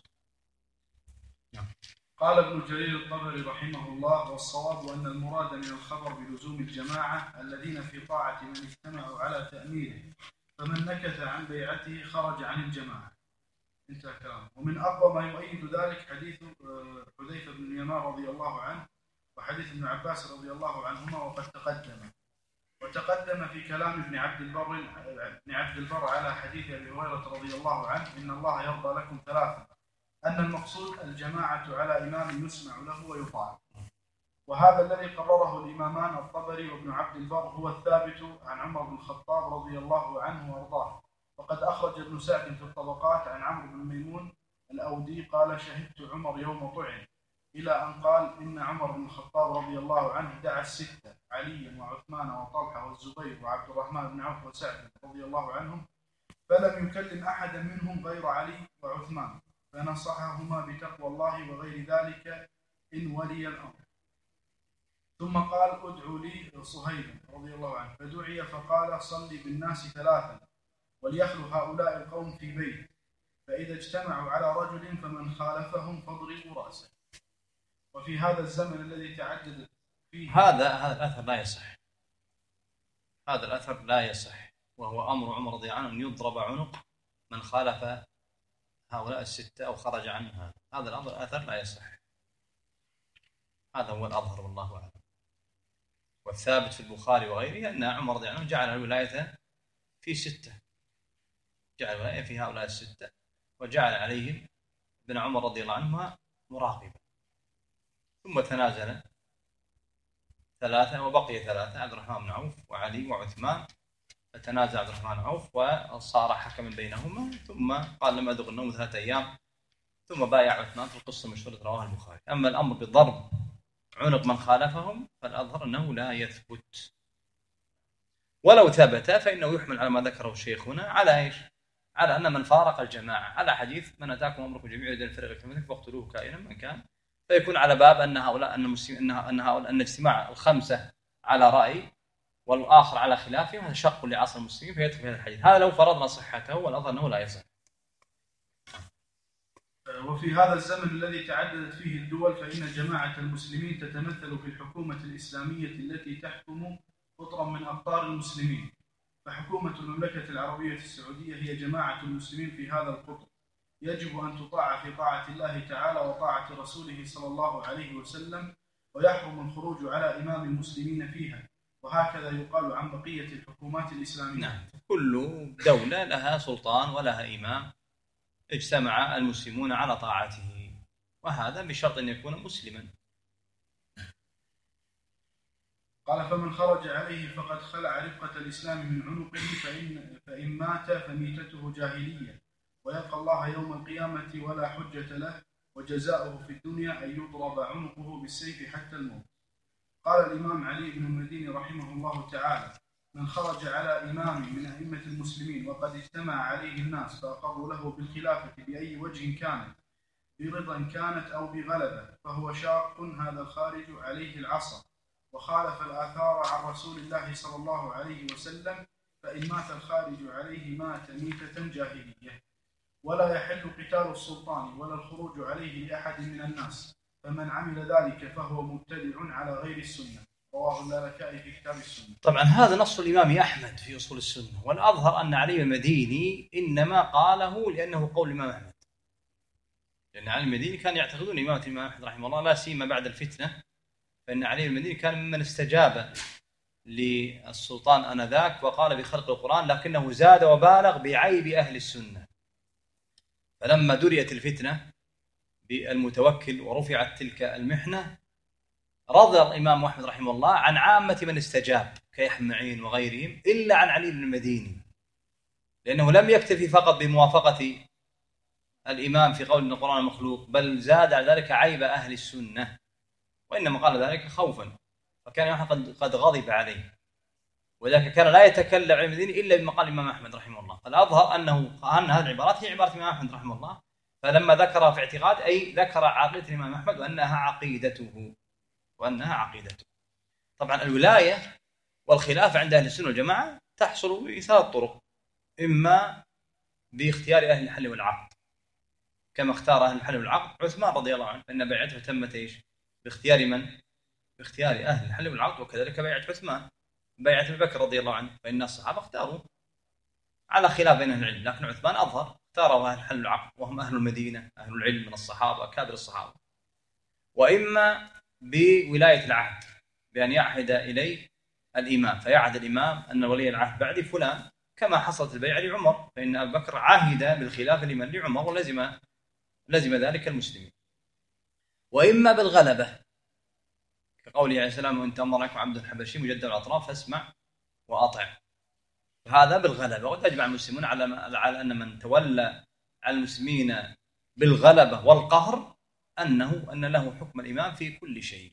قال ابن جرير الطبري رحمه الله: والصواب أن المراد من الخبر بلزوم الجماعة الذين في طاعة من اجتمعوا على تأميره، فمن نكث عن بيعته خرج عن الجماعة. انتهى كلامه. ومن أقوى ما يؤيد ذلك حديث حذيفة بن اليمان رضي الله عنه وحديث ابن عباس رضي الله عنهما، وقد تقدم في كلام ابن عبد البر على حديث أبي هريرة رضي الله عنه: إن الله يرضى لكم ثلاثة، أن المقصود الجماعة على إمام يسمع له ويطاع. وهذا الذي قرره الإمامان الطبري وابن عبد البر هو الثابت عن عمر بن الخطاب رضي الله عنه وارضاه. وقد أخرج ابن سعد في الطبقات عن عمرو بن ميمون الأودي قال: شهدت عمر يوم طعن، إلى أن قال: إن عمر بن الخطاب رضي الله عنه دعا الستة: علي وعثمان وطلحة والزبير وعبد الرحمن بن عوف وسعد رضي الله عنهم، فلم يكلم أحدا منهم غير علي وعثمان، فنصحهما بتقوى الله وغير ذلك إن ولي الأمر. ثم قال: ادعوا لي صهيبا رضي الله عنه، فدعي فقال: صلي بالناس ثلاثا وليخلو هؤلاء القوم في بيت، فإذا اجتمعوا على رجل فمن خالفهم فاضربوا رأسه. وفي هذا الزمن الذي تعددت فيه هذا الأثر لا يصح، وهو أمر عمر رضي الله عنه أن يضرب عنق من خالف هؤلاء الستة أو خرج عنها. هذا الأمر أثر لا يصح، هذا هو الأظهر والله أعلم. والثابت في البخاري وغيره أن عمر رضي الله عنه جعل الولاية في ستة، جعل الولاية في هؤلاء الستة، وجعل عليهم ابن عمر رضي الله عنهما مراقبا. ثم تنازل ثلاثة وبقي ثلاثة: عبد الرحمن بن عوف وعلي وعثمان، فتنازع عبد الرحمن بن عوف وصار حكما بينهما، ثم قال: لم أذق النوم 3 أيام، ثم بايع عثمان في القصة المشهورة رواه البخاري. أما الأمر بضرب عنق من خالفهم فالأظهر أنه لا يثبت، ولو ثبت فإنه يحمل على ما ذكره الشيخ هنا على إيش؟ على أن من فارق الجماعة، على حديث: من أتاكم أمركم جميعا إلى الفرق كمثلكم فاقتلوه كائنا من كان. فيكون على باب أن هؤلاء أن اجتماع الخمسة على رأي والآخر على خلافه، وهذا شق لعصر المسلمين، فيدخل في هذا الحديث. هذا لو فرضنا صحته، والأظهر أنه لا يصح. وفي هذا الزمن الذي تعددت فيه الدول فإن جماعة المسلمين تتمثل في الحكومة الإسلامية التي تحكم قطرا من أقطار المسلمين، فحكومة المملكة العربية السعودية هي جماعة المسلمين في هذا القطر، يجب أن تطاع في طاعة الله تعالى وطاعة رسوله صلى الله عليه وسلم، ويحرم الخروج على إمام المسلمين فيها، وهكذا يقال عن بقية الحكومات الإسلامية. نعم، كل دولة لها سلطان ولها إمام اجتمع المسلمون على طاعته، وهذا بشرط أن يكون مسلما. قال: فمن خرج عليه فقد خلع رفقة الإسلام من عنقه، فإن مات فميتته جاهلية، ويلقى الله يوم القيامة ولا حجة له، وجزاؤه في الدنيا أن يضرب عنقه بالسيف حتى الموت. قال الإمام علي بن المديني رحمه الله تعالى: من خرج على إمام من أئمة المسلمين وقد اجتمع عليه الناس فأقروا له بالخلافة بأي وجه كانت، برضا كانت أو بغلبة، فهو شاق هذا الخارج عليه العصا، وخالف الآثار عن رسول الله صلى الله عليه وسلم، فإن مات الخارج عليه مات ميتة جاهلية، ولا يحل قتال السلطان ولا الخروج عليه لأحد من الناس، فمن عمل ذلك فهو مبتدع على غير السنة. رواه اللالكائي في كتاب السنة. طبعا هذا نص الإمام أحمد في أصول السنة، والأظهر أن علي المديني إنما قاله لأنه قول الإمام أحمد، لأن علي المديني كان يعتقدون إمامة الإمام أحمد رحمه الله، لا سيما بعد الفتنة، فإن علي المديني كان ممن استجاب للسلطان آنذاك وقال بخلق القرآن، لكنه زاد وبالغ بعيب أهل السنة. فلما دريت الفتنة بالمتوكل ورفعت تلك المحنة، رضى الإمام أحمد رحمه الله عن عامة من استجاب كيحيى معين وغيرهم، إلا عن علي بن المديني، لأنه لم يكتفي فقط بموافقة الإمام في قول أن القرآن مخلوق، بل زاد على ذلك عيب أهل السنة، وإنما قال ذلك خوفا، فكان أحمد قد غضب عليه، وذلك كان لا يتكلم علي المديني إلا بما قال الإمام أحمد رحمه الله. فالأظهر أن هذه العبارات هي عبارة الإمام أحمد رحمه الله، فلما ذكرها في اعتقاد أي ذكر عقيدة الإمام أحمد وأنها عقيدته. طبعا الولاية والخلافة عند أهل السنة والجماعة تحصل بثلاث طرق: إما باختيار أهل الحل والعقد، كما اختار أهل الحل والعقد عثمان رضي الله عنه، فإن بيعته تمت باختيار من؟ باختيار أهل الحل والعقد، وكذلك بيعة عثمان، بيعة أبي بكر رضي الله عنه، فإن الصحابة اختاروا على خلاف بين أهل العلم، لكن عثمان أظهر اختاروا أهل الحل والعقد، وهم أهل المدينة، أهل العلم من الصحابة، أكابر الصحابة. وإما بولاية العهد، بأن يعهد إليه الإمام، فيعهد الإمام أن ولي العهد بعد فلان، كما حصلت البيعة لعمر، فإن أبي بكر عهد بالخلافة لمن؟ لعمر، ولزم ذلك المسلمين. وإما بالغلبة، كقوله عليه السلام: وإن تأمر عليكم عبد حبشي مجدد الأطراف فاسمع وأطع، هذا بالغلبة. وقد أجمع المسلمون على أن من تولى على المسلمين بالغلبة والقهر أن له حكم الإمام في كل شيء،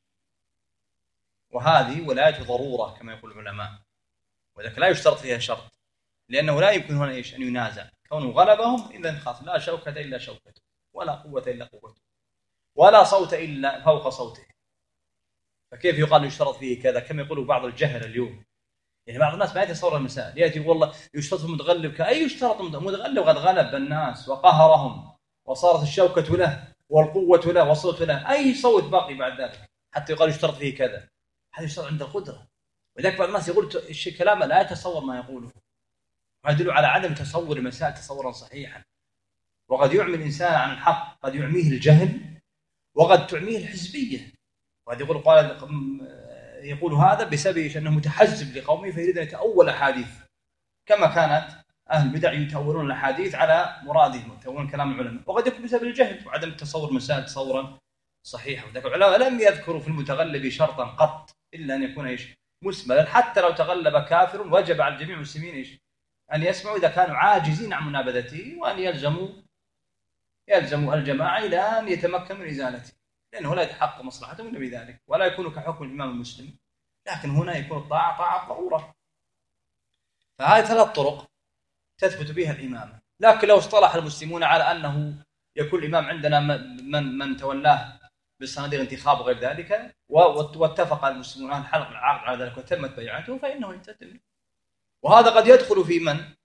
وهذه ولاية ضرورة كما يقول العلماء، وذلك لا يشترط فيها شرط، لأنه لا يمكن هنا أن ينازع، كونه غلبهم إذن خاص، لا شوكة إلا شوكته، ولا قوة إلا قوته، ولا صوت إلا فوق صوته، فكيف يقال يشترط فيه كذا؟ كما يقول بعض الجهل اليوم، يعني بعض الناس ما يتصور المسائل، يأتي والله يشترط متغلب، أي يشترط متغلب؟ قد غلب الناس وقهرهم وصارت الشوكة له والقوة له والصوت له، أي صوت باقي بعد ذلك حتى يقال يشترط فيه كذا؟ هذا يشترط عند القدرة. ولذلك بعض الناس يقول كلامه لا يتصور ما يقوله، وهذا يدل على عدم تصور المسائل تصورا صحيحا. وقد يعمي الإنسان عن الحق، قد يعميه الجهل، وقد تعميه الحزبية. وهذا يقول هذا بسبب أنه متحزب لقومه فيريد أن يتأول أحاديث، كما كانت أهل البدع يتأولون الأحاديث على مرادهم، يتأولون كلام العلماء، وقد يكون بسبب الجهل وعدم التصور المسائل تصورا صحيحا. وذلك العلماء لم يذكروا في المتغلب شرطا قط إلا أن يكون مسملا، حتى لو تغلب كافر وجب على جميع المسلمين أن يسمعوا إذا كانوا عاجزين عن منابذته، وأن يلزموا الجماعة إلى أن يتمكن من إزالته، لأنه لا يتحقق مصلحتهم إلا بذلك، ولا يكون كحكم الإمام المسلم، لكن هنا يكون الطاعة طاعة ضرورة. فهذه ثلاث طرق تثبت بها الإمامة. لكن لو اصطلح المسلمون على أنه يكون الإمام عندنا من تولاه بالصناديق انتخاب وغير ذلك، واتفق المسلمون أهل العقد على ذلك وتمت بيعته، فإنه يتم. وهذا قد يدخل في من؟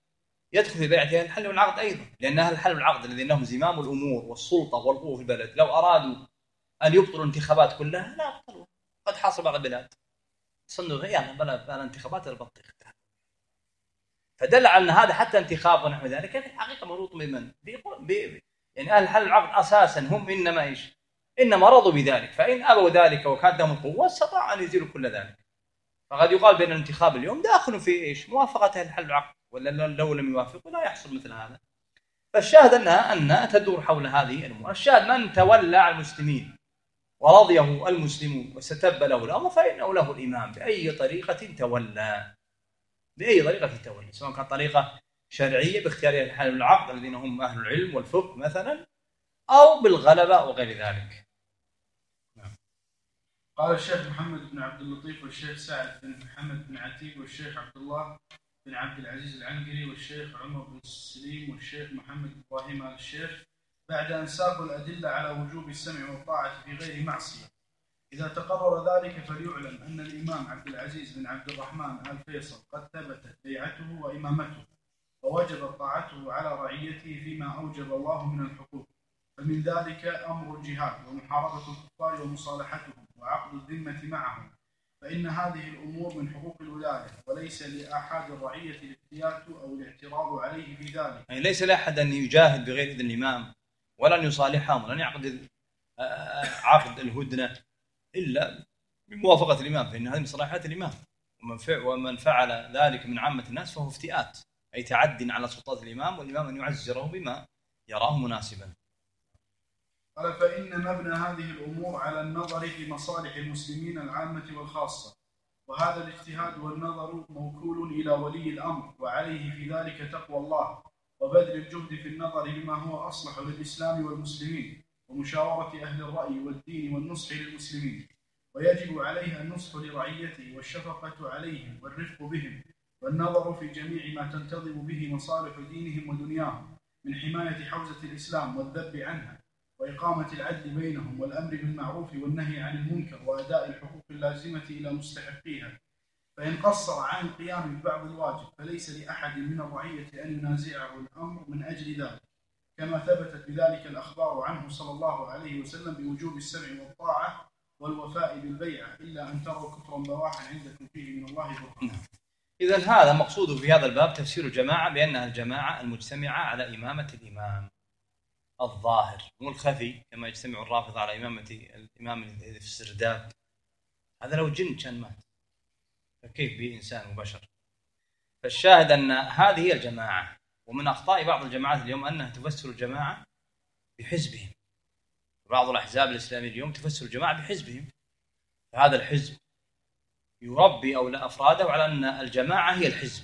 يدخل في بيعة الحل والعقد أيضا، لأن أهل الحل والعقد الذين لهم زمام الأمور والسلطة والقوة في البلد لو أرادوا أن يبطلوا الانتخابات كلها لا أبطلوا. قد حاصل بعض البلاد صندوق يلا بلا الانتخابات البطيخ، فدل على أن هذا حتى انتخاب ونحو ذلك في الحقيقة مربوط بمن؟ يعني أهل الحل والعقد أساسا هم إنما رضوا بذلك، فإن أبوا ذلك وكانت لهم القوة استطاعوا أن يزيلوا كل ذلك. فقد يقال بأن الانتخاب اليوم داخل في موافقة أهل الحل والعقد، ولا لو لم يوافقوا لا يحصل مثل هذا. فالشاهد أنها تدور حول هذه الأمور. الشاهد من تولى على المسلمين ورضيه المسلمون واستتب له الأمر فإنه له الإمام بأي طريقة تولى، سواء كانت طريقة شرعية باختيار أهل الحل والعقد الذين هم أهل العلم والفقه مثلا، أو بالغلبة وغير ذلك. قال الشيخ محمد بن عبد اللطيف والشيخ سعد بن محمد بن عتيق والشيخ عبد الله بن عبد العزيز العنقري والشيخ عمر بن سليم والشيخ محمد إبراهيم آل الشيخ بعد أن ساقوا الأدلة على وجوب السمع والطاعة في غير معصية: إذا تقرر ذلك فليعلم أن الإمام عبد العزيز بن عبد الرحمن آل فيصل قد ثبتت بيعته وإمامته، ووجب طاعته على رعيته فيما أوجب الله من الحقوق، فمن ذلك أمر الجهاد ومحاربة الكفار ومصالحتهم وعقد الذمة معهم، فإن هذه الأمور من حقوق الولاية، وليس لأحد الرعية الافتيات أو الاعتراض عليه في ذلك. يعني ليس لأحد أن يجاهد بغير إذن الإمام ولن يصالحهم ولن يعقد عقد الهدنة إلا بموافقة الإمام، فإن هذه من صلاحيات الإمام، ومن فعل ذلك من عامة الناس فهو افتئات، أي تعد على سلطات الإمام، والإمام أن يعزره بما يراه مناسبا. قال: فإن مبنى هذه الأمور على النظر في مصالح المسلمين العامة والخاصة، وهذا الاجتهاد والنظر موكول إلى ولي الأمر، وعليه في ذلك تقوى الله وبذل الجهد في النظر بما هو أصلح للإسلام والمسلمين، ومشاورة أهل الرأي والدين والنصح للمسلمين، ويجب عليه النصح لرعيته والشفقة عليهم والرفق بهم، والنظر في جميع ما تنتظم به مصالح دينهم ودنياهم من حماية حوزة الإسلام والذب عنها، وإقامة العدل بينهم، والأمر بالمعروف والنهي عن المنكر، وأداء الحقوق اللازمة إلى مستحقيها. فإن قصر عن القيام ببعض الواجب فليس لأحد من الرعية أن ينازعه الأمر من أجل ذلك، كما ثبتت بذلك الأخبار عنه صلى الله عليه وسلم بوجوب السمع والطاعة والوفاء بالبيعة، إلا أن تروا كفرا بواحا عندكم فيه من الله برهان. إذن هذا مقصوده في هذا الباب تفسير الجماعة بأنها الجماعة المجتمعة على إمامة الإمام الظاهر، مو الخفي كما يجتمع الرافضة على إمامة الإمام في السرداب. هذا لو جن كان مات، فكيف به إنسان وبشر؟ فالشاهد أن هذه هي الجماعة. ومن أخطاء بعض الجماعات اليوم أنها تفسر الجماعة بحزبهم. بعض الأحزاب الإسلامية اليوم تفسر الجماعة بحزبهم، فهذا الحزب يربي أو أفراده على أن الجماعة هي الحزب،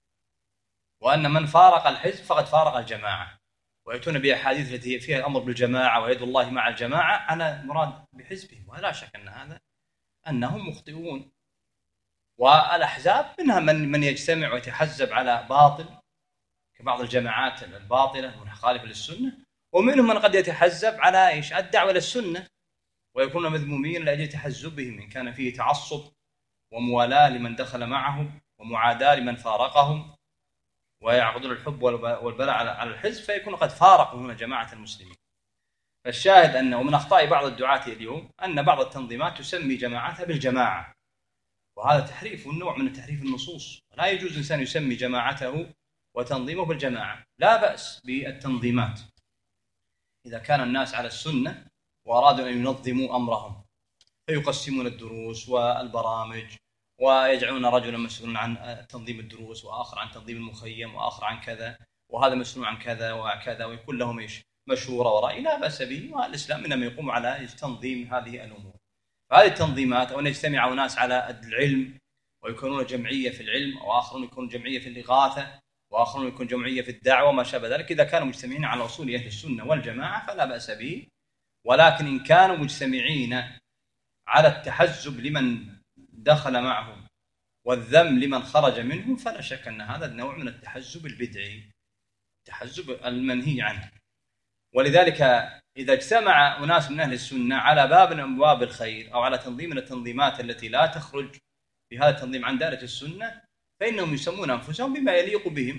وأن من فارق الحزب فقد فارق الجماعة، ويأتون بأحاديث التي فيها الأمر بالجماعة ويد الله مع الجماعة على مراد بحزبهم. ولا شك أن هذا أنهم مخطئون. والأحزاب منها من يجتمع ويتحزب على باطل كبعض الجماعات الباطلة المخالفة للسنة، ومنهم من قد يتحزب على الدعوة للسنة ويكون مذمومين لأجل تحزبهم، إن كان فيه تعصب وموالاة لمن دخل معهم ومعاداة لمن فارقهم، ويعقدون الحب والبلاء على الحزب، فيكون قد فارقوا هنا جماعة المسلمين. فالشاهد أنه من أخطاء بعض الدعاة اليوم أن بعض التنظيمات تسمي جماعاتها بالجماعة، وهذا تحريف ونوع من تحريف النصوص. لا يجوز إنسان يسمي جماعته وتنظيمه بالجماعة. لا بأس بالتنظيمات إذا كان الناس على السنة وأرادوا أن ينظموا أمرهم، فيقسمون الدروس والبرامج ويجعلون رجلا مسؤولا عن تنظيم الدروس، وآخر عن تنظيم المخيم، وآخر عن كذا، وهذا مسؤول عن كذا وكذا، ويكون لهم مشورة ورأي. لا بأس به، والإسلام إنما يقوم على تنظيم هذه الأمور. فهذه التنظيمات، أو أن يجتمع ناس على العلم ويكونون جمعية في العلم، أو آخرون يكونون جمعية في الإغاثة، وآخرون يكون جمعية في الدعوة وما شابه ذلك، إذا كانوا مجتمعين على أصول أهل السنة والجماعة فلا بأس به. ولكن إن كانوا مجتمعين على التحزب لمن دخل معهم والذم لمن خرج منهم، فلا شك أن هذا النوع من التحزب البدعي، التحزب المنهي عنه. ولذلك إذا اجتمع أناس من أهل السنة على باب من أبواب الخير أو على تنظيم من التنظيمات التي لا تخرج بهذا التنظيم عن دائرة السنة، فإنهم يسمون أنفسهم بما يليق بهم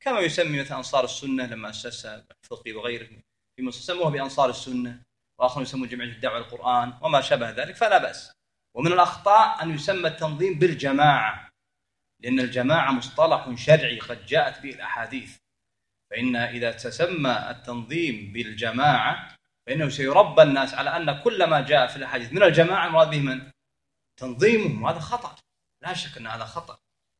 كما يسمي مثلا أنصار السنة لما أسسها الفقي وغيره في مصر سموه بأنصار السنة، وآخرون يسمون جمعية الدعوة للقرآن وما شابه ذلك، فلا بأس. ومن الأخطاء أن يسمى التنظيم بالجماعة، لأن الجماعة مصطلح شرعي قد جاءت به الأحاديث، فإن إذا تسمى التنظيم بالجماعة فإنه سيربى الناس على أن كل ما جاء في الأحاديث من الجماعة المراد به من؟ تنظيمهم، وهذا خطأ، لا شك أن هذا خطأ.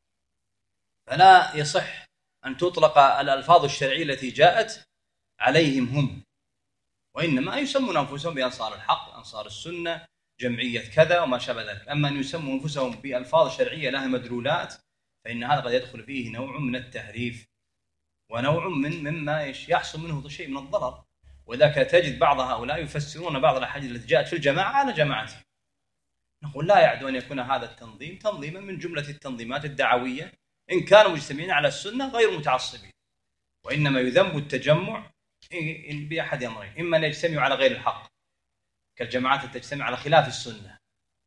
فلا يصح أن تطلق الألفاظ الشرعية التي جاءت عليهم هم، وإنما يسمون أنفسهم بأنصار الحق، أنصار السنة، جمعية كذا وما شابه ذلك. أما أن يسموا أنفسهم بألفاظ شرعية لها مدلولات فإن هذا قد يدخل فيه نوع من التحريف ونوع مما يحصل منه شيء من الضرر. وذاك تجد بعض هؤلاء يفسرون بعض الأحاديث التي جاءت في الجماعة على جماعته. نقول لا يعد أن يكون هذا التنظيم تنظيما من جملة التنظيمات الدعوية إن كانوا مجتمعين على السنة غير متعصبين، وإنما يذم التجمع بأحد أمرين: إما أن يجتمعوا على غير الحق كالجماعات التي تجتمع على خلاف السنة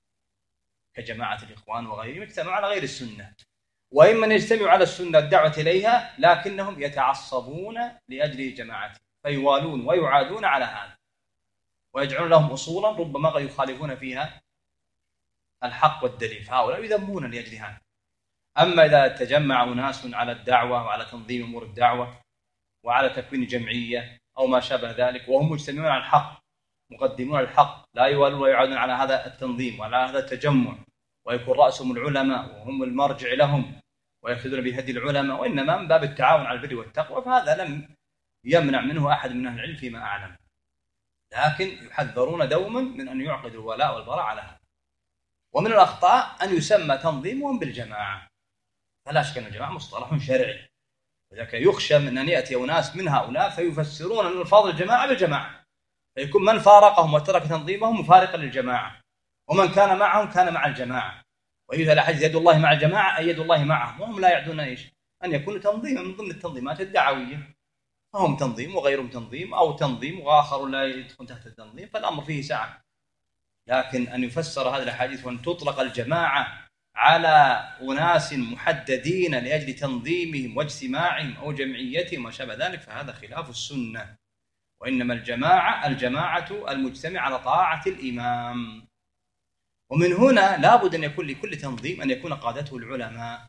كجماعة الإخوان وغيرهم يجتمعوا على غير السنة، وإما أن يجتمعوا على السنة الدعوة إليها لكنهم يتعصبون لأجل جماعته فيوالون ويعادون على هذا ويجعلون لهم أصولا ربما قد يخالفون فيها الحق والدليل، فهؤلاء يذمون لأجل هذا. أما إذا تجمع ناس على الدعوة وعلى تنظيم أمور الدعوة وعلى تكوين جمعية أو ما شابه ذلك وهم مجتمعون على الحق مقدمون الحق لا يوالون ويعادون على هذا التنظيم وعلى هذا التجمع، ويكون رأسهم العلماء وهم المرجع لهم ويأخذون بهدي العلماء، وإنما من باب التعاون على البر والتقوى، فهذا لم يمنع منه أحد من أهل العلم فيما أعلم، لكن يحذرون دوما من أن يعقد الولاء والبراء على هذا. ومن الأخطاء أن يسمى تنظيمهم بالجماعة، فلا شك أن الجماعة مصطلح شرعي، وذلك يخشى من أن يأتي أناس من هؤلاء فيفسرون أن الفاظ الجماعة بالجماعة، فيكون من فارقهم وترك تنظيمهم مفارقا للجماعة، ومن كان معهم كان مع الجماعة، وإذا الحديث يد الله مع الجماعة أي يد الله معهم، وهم لا يعدون أن يكون تنظيما من ضمن التنظيمات الدعوية، فهم تنظيم وغيرهم تنظيم، أو تنظيم وآخر لا يدخل تحت التنظيم، فالأمر فيه سعة. لكن أن يفسر هذه الأحاديث وأن تطلق الجماعة على أناس محددين لأجل تنظيمهم واجتماعهم أو جمعيتهم وما شابه ذلك فهذا خلاف السنة، وإنما الجماعة المجتمع على طاعة الإمام. ومن هنا لابد أن يكون لكل تنظيم أن يكون قادته العلماء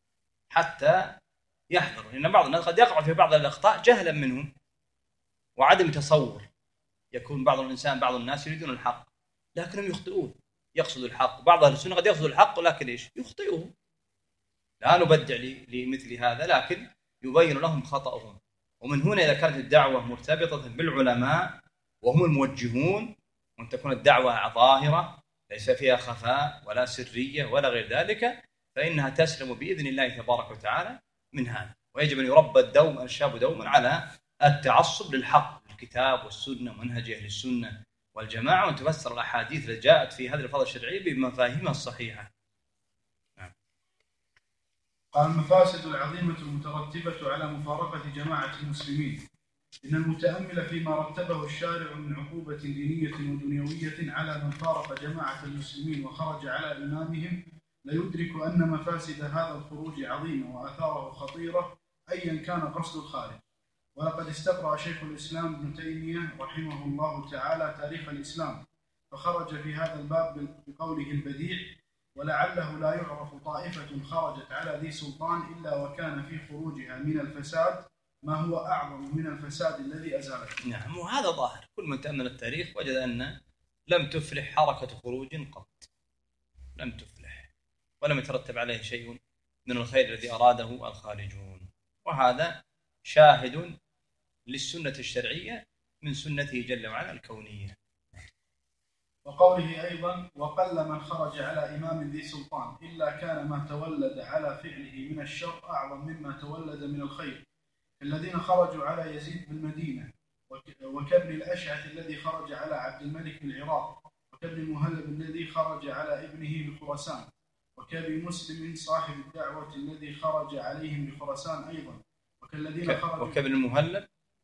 حتى يحذروا، لأن بعض الناس قد يقع في بعض الأخطاء جهلا منهم وعدم تصور، يكون بعض الناس يريدون الحق لكنهم يخطئون، يقصد الحق، بعض أهل السنة قد يقصد الحق لكن يخطئه، لا نبدع لمثل هذا لكن يبين لهم خطأهم. ومن هنا إذا كانت الدعوة مرتبطة بالعلماء وهم الموجهون، وأن تكون الدعوة ظاهرة ليس فيها خفاء ولا سرية ولا غير ذلك، فإنها تسلم بإذن الله تبارك وتعالى من هذا. ويجب أن يربى الشاب دوما على التعصب للحق، الكتاب والسنة ومنهج أهل السنة والجماعة، وأن تفسر الأحاديث التي جاءت في هذه الألفاظ الشرعية بمفاهيمها الصحيحة. قال: المفاسد العظيمة المترتبة على مفارقة جماعة المسلمين. إن المتأمل فيما رتبه الشارع من عقوبة دينية ودنيوية على من فارق جماعة المسلمين وخرج على إمامهم ليدرك أن مفاسد هذا الخروج عظيمة وآثاره خطيرة أيا كان قصد الخارج. ولقد استقرأ شيخ الإسلام ابن تيمية رحمه الله تعالى تاريخ الإسلام فخرج في هذا الباب بقوله البديع: ولعله لا يعرف طائفة خرجت على ذي سلطان إلا وكان في خروجها من الفساد ما هو أعظم من الفساد الذي أزالته. نعم، وهذا ظاهر، كل من تأمل التاريخ وجد أن لم تفلح حركة خروج قط، لم تفلح ولم يترتب عليه شيء من الخير الذي أراده الخارجون، وهذا شاهد للسنة الشرعية من سنته جل وعلا الكونية. وقوله أيضا: وقل من خرج على إمام ذي سلطان إلا كان ما تولد على فعله من الشر أعظم مما تولد من الخير، الذين خرجوا على يزيد بالمدينة، وكابن الأشعث الذي خرج على عبد الملك بالعراق، وكابن المهلب الذي خرج على ابنه بخراسان، وكابن مسلم صاحب الدعوة الذي خرج عليهم بخراسان أيضا، وكالذين خرجوا. وكابن المهلب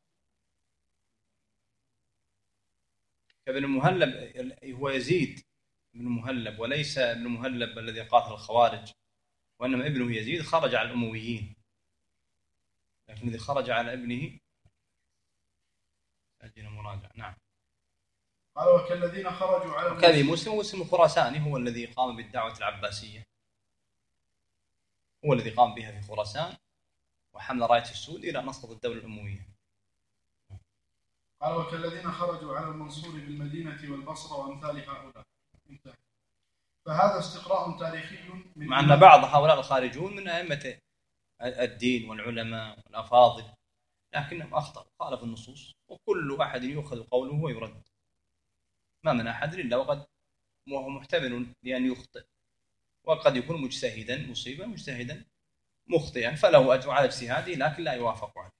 ابن المهلب هو يزيد بن المهلب وليس ابن المهلب الذي قاتل الخوارج، وإنما ابنه يزيد خرج على الأمويين، لكن الذي خرج على ابنه أجل مراجع. نعم. قال وكالذين خرجوا على وكذي مسلم الخراساني هو الذي قام بالدعوة العباسية، هو الذي قام بها في خراسان وحمل راية السود إلى نصرة الدولة الأموية. قال وكالذين خرجوا على المنصور بالمدينة والبصرة وأمثال هؤلاء. فهذا استقراء تاريخي مع أن بعض هؤلاء الخارجون من أئمة الدين والعلماء والأفاضل، لكنهم أخطأوا خالفوا النصوص، وكل أحد يؤخذ قوله ويرد، ما من أحد إلا وهو محتمل لأن يخطئ، وقد يكون مجتهدا مصيبا مجتهدا مخطئا فله أجر على اجتهاده لكن لا يوافق عليه.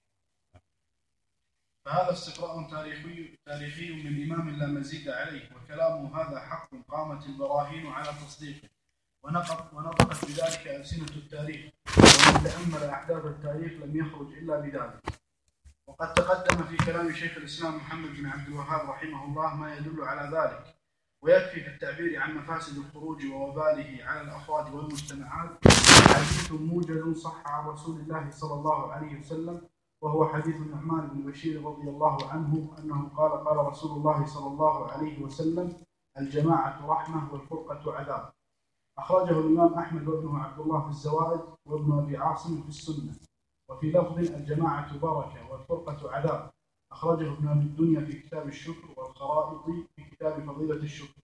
فهذا استقراء تاريخي من إمام لا مزيد عليه، وكلامه هذا حق قامت البراهين على تصديقه، ونطقت بذلك ألسنة التاريخ، ومن تأمل أحداث التاريخ لم يخرج إلا بذلك. وقد تقدم في كلام شيخ الإسلام محمد بن عبد الوهاب رحمه الله ما يدل على ذلك، ويكفي في التعبير عن مفاسد الخروج ووباله على الأفراد والمجتمعات حديث موجز صح عن رسول الله صلى الله عليه وسلم، وهو حديث النعمان بن بشير رضي الله عنه أنه قال رسول الله صلى الله عليه وسلم: الجماعة رحمة والفرقة عذاب. أخرجه الإمام أحمد وابنه عبد الله في الزوائد وابن أبي عاصم في السنة. وفي لفظ: الجماعة بركة والفرقة عذاب. أخرجه ابن أبي الدنيا في كتاب الشكر، والخرائطي في كتاب فضيلة الشكر.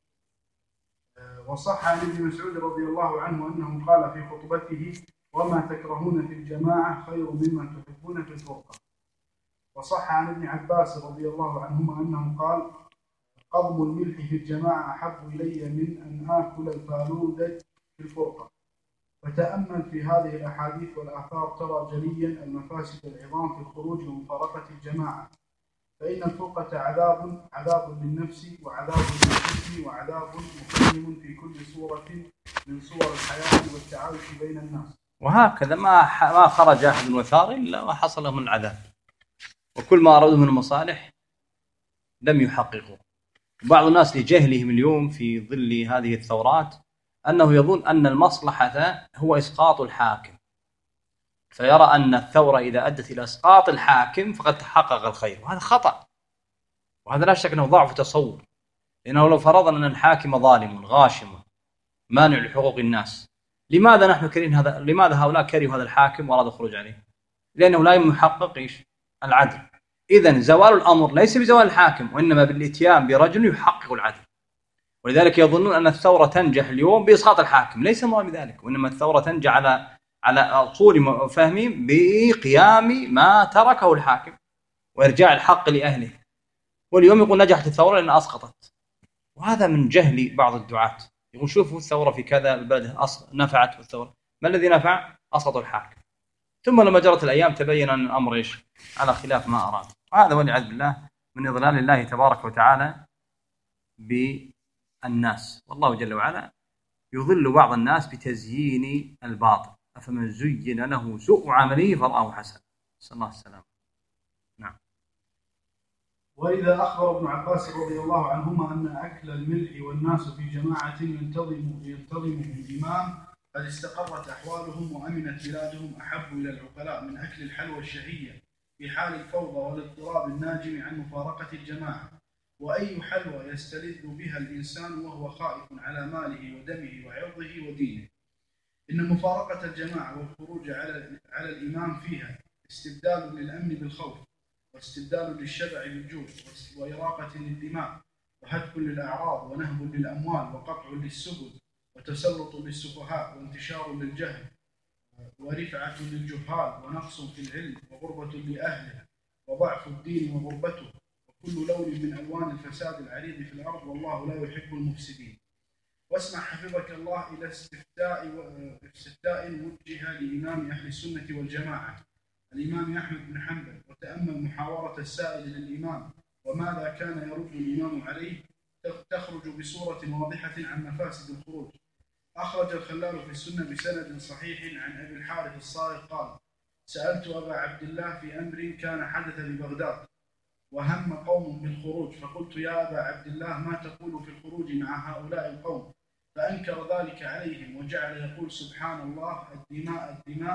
وصح عن ابن مسعود رضي الله عنه أنه قال في خطبته: وما تكرهون في الجماعة خير مما تحبون في الفرقة. وصح عن ابن عباس رضي الله عنهما أنه قال: قضم الملح في الجماعة أحب إلي من أن آكل الفالودة في الفرقة. فتأمل في هذه الأحاديث والآثار ترى جليا المفاسد العظام في الخروج ومفارقة الجماعة، فإن الفرقة عذاب للنفس وعذاب للجسم وعذاب مقيم في كل صورة من صور الحياة والتعايش بين الناس. وهكذا ما خرج أحد من وثار إلا وحصل من العذاب، وكل ما أرادوا من المصالح لم يحققوا. بعض الناس لجهلهم اليوم في ظل هذه الثورات أنه يظن أن المصلحة هو إسقاط الحاكم، فيرى أن الثورة إذا أدت إلى إسقاط الحاكم فقد تحقق الخير، وهذا خطأ، وهذا لا شك أنه ضعف تصور. لأنه لو فرضنا أن الحاكم ظالم غاشم مانع لحقوق الناس، لماذا نحن كرهنا هذا؟ لماذا هؤلاء كرهوا هذا الحاكم وأرادوا الخروج عليه؟ لأنه لا يحقق العدل. إذن زوال الأمر ليس بزوال الحاكم، وإنما بالإتيان برجل يحقق العدل. ولذلك يظنون أن الثورة تنجح اليوم بإسقاط الحاكم، ليس المراد بذلك، وإنما الثورة تنجح على أصول فهمهم بقيام ما تركه الحاكم وإرجاع الحق لأهله. واليوم يقول نجحت الثورة لأن أسقطت، وهذا من جهل بعض الدعاة. يقول شوفوا الثورة في كذا البلد نفعت، الثورة ما الذي نفع؟ أسقطوا الحاكم. ثم لما جرت الأيام تبين أن الأمر على خلاف ما أراد. وهذا والعياذ بالله من إضلال الله تبارك وتعالى بالناس. والله جل وعلا يضل بعض الناس بتزيين الباطل، أفمن زين له سوء عمله فرآه حسن. نسأل الله السلامة. نعم. وإذا أخبر ابن عباس رضي الله عنهما أن أكل الملح والناس في جماعة ينتظم الإمام قد استقرت أحوالهم وأمنت بلادهم أحب إلى العقلاء من أكل الحلوى الشهية في حال الفوضى والاضطراب الناجم عن مفارقة الجماعة. وأي حلوى يستلذ بها الإنسان وهو خائف على ماله ودمه وعرضه ودينه. إن مفارقة الجماعة والخروج على الإمام فيها استبدال للأمن بالخوف، واستبدال للشبع بالجوع، وإراقة للدماء، وهتك للأعراض، ونهب للأموال، وقطع للسبل، وتسلط للسفهاء، وانتشار للجهل، ورفعة للجهال، ونقص في العلم، وغربة لأهله، وضعف الدين وغربته، وكل لون من ألوان الفساد العريض في الأرض، والله لا يحب المفسدين. واسمع حفظك الله إلى استفتاء وجه لإمام أهل السنة والجماعة الإمام أحمد بن حنبل، وتأمل محاورة السائل للإمام وماذا كان يرد الإمام عليه، تخرج بصورة واضحة عن مفاسد الخروج. أخرج الخلال في السنة بسند صحيح عن أبي الحارث الصائغ قال: سألت أبا عبد الله في أمر كان حدث ببغداد وهم قوم بالخروج، فقلت: يا أبا عبد الله ما تقول في الخروج مع هؤلاء القوم؟ فأنكر ذلك عليهم وجعل يقول: سبحان الله، الدماء الدماء،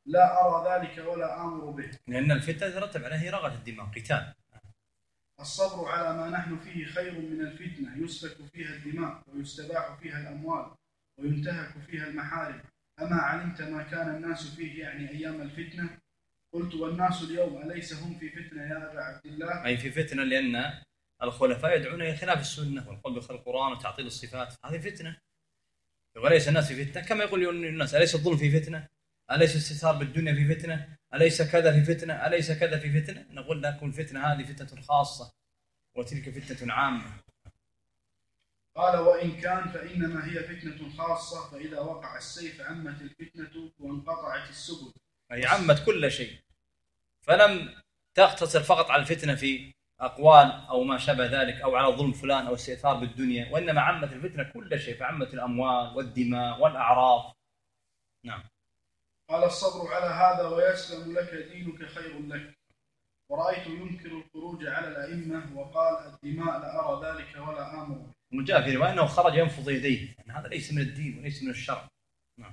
لا أرى ذلك ولا آمر به. لأن الفتنة ترتب عليها إراقة الدماء، قتال. الصبر على ما نحن فيه خير من الفتنة يسفك فيها الدماء ويستباح فيها الأموال وينتهك فيها المحارم. أما علمت ما كان الناس فيه يعني أيام الفتنة؟ قلت والناس اليوم أليس هم في فتنة يا أبا عبد الله؟ أي في فتنة، لأن الخلفاء يدعون إلى خلاف السنة والقول بخلق القرآن وتعطيل الصفات، هذه فتنة. وليس الناس في فتنة كما يقول الناس أليس الظلم في فتنة؟ أليس الاستثار بالدنيا في فتنة؟ أليس كذا في فتنة؟ أليس كذا في فتنة؟ نقول لكم الفتنة هذه فتنة خاصة وتلك فتنة عامة. قال وإن كان فإنما هي فتنة خاصة، فإذا وقع السيف عمت الفتنة وانقطعت السبل. أي عمت كل شيء، فلم تقتصر فقط على الفتنة في أقوال أو ما شابه ذلك أو على ظلم فلان أو استئثار بالدنيا، وإنما عمت الفتنة كل شيء، فعمت الأموال والدماء والأعراض. نعم. قال الصبر على هذا ويسلم لك دينك خير لك. ورأيت ينكر الخروج على الأئمة وقال الدماء لا أرى ذلك ولا آمر. وجاء في رواية أنه خرج ينفض يديه، يعني هذا ليس من الدين وليس من الشرع. نعم.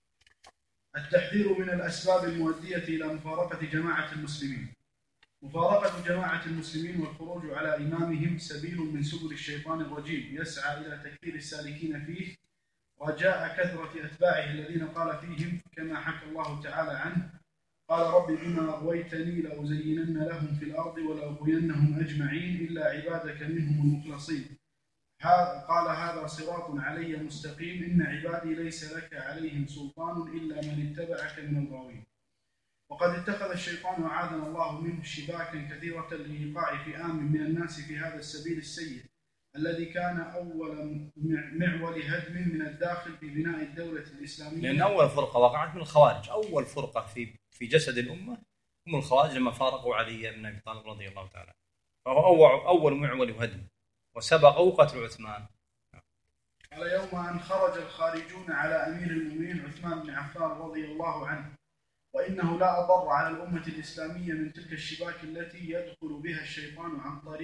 التحذير من الأسباب المؤدية إلى مفارقة جماعة المسلمين. مفارقة جماعة المسلمين والخروج على إمامهم سبيل من سبل الشيطان الرجيم يسعى إلى تكثير السالكين فيه رجاء كثرة أتباعه الذين قال فيهم كما حكى الله تعالى عنه قال رب بما أغويتني لأزينن لهم في الأرض ولأغوينهم أجمعين إلا عبادك منهم المخلصين. قال هذا صراط علي مستقيم إن عبادي ليس لك عليهم سلطان إلا من اتبعك من الغاوين. وقد اتخذ الشيطان أعاذنا الله منه شباكا كثيرة لإيقاع فئام من الناس في هذا السبيل السيء الذي كان أول معول هدم من الداخل في بناء الدولة الإسلامية. لأن أول فرقة وقعت من الخوارج، أول فرقة في جسد الأمة هم الخوارج لما فارقوا علي بن أبي طالب رضي الله تعالى، فهو أول معول هدم وسبقوا قتل عثمان. قال يوم أن خرج الخارجون على أمير المؤمنين عثمان بن عفان رضي الله عنه وإنه لا أضر على الأمة الإسلامية من تلك الشباك التي يدخل بها الشيطان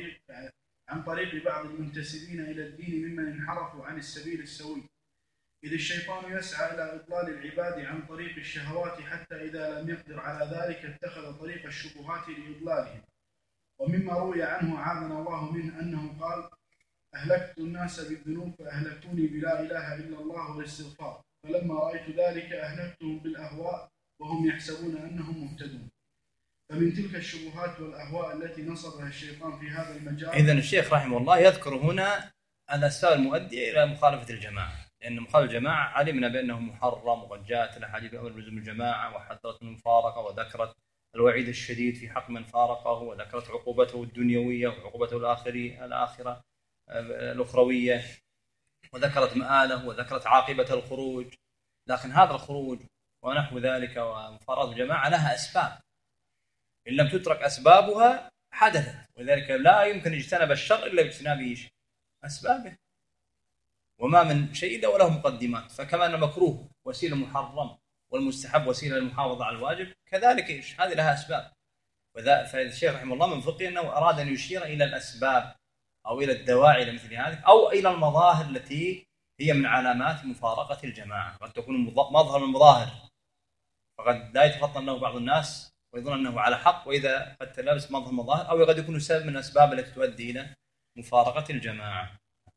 عن طريق بعض المنتسبين إلى الدين ممن انحرفوا عن السبيل السوي، إذ الشيطان يسعى إلى إضلال العباد عن طريق الشهوات حتى إذا لم يقدر على ذلك اتخذ طريق الشبهات لإضلالهم. ومما روي عنه عاذنا الله منه أنه قال أهلكت الناس بالذنوب فأهلكوني بلا إله إلا الله والاستغفار، فلما رأيت ذلك أهلكتهم بالأهواء وهم يحسبون أنهم مهتدون. فمن تلك الشبهات والأهواء التي نصبها الشيطان في هذا المجال. إذن الشيخ رحمه الله يذكر هنا الأسباب المؤدية إلى مخالفة الجماعة، لأن مخالفة الجماعة علمنا بأنه محرم، وقد جاءت الأحاديث بأمر بلزوم الجماعة وحذرت من المفارقة وذكرت الوعيد الشديد في حق من فارقه وذكرت عقوبته الدنيوية وعقوبته الآخرة الأخروية وذكرت مآله وذكرت عاقبة الخروج. لكن هذا الخروج ونحو ذلك ومفارقة الجماعة لها أسباب، إن لم تترك أسبابها حدثت، ولذلك لا يمكن اجتناب الشر إلا باجتناب أسبابه، وما من شيء إلا وله مقدمات. فكما أن المكروه وسيلة محرم والمستحب وسيلة للمحافظة على الواجب، كذلك هذه لها أسباب. فالشيخ رحمه الله من فقه أنه أراد أن يشير إلى الأسباب أو إلى الدواعي لمثل هذه أو إلى المظاهر التي هي من علامات مفارقة الجماعة. قد تكون مظهر من المظاهر، فقد لا يتفطن له بعض الناس ويظن أنه على حق، وإذا قد تلبس مظهر مظاهر أو قد يكون سبب من الأسباب التي تؤدي إلى مفارقة الجماعة.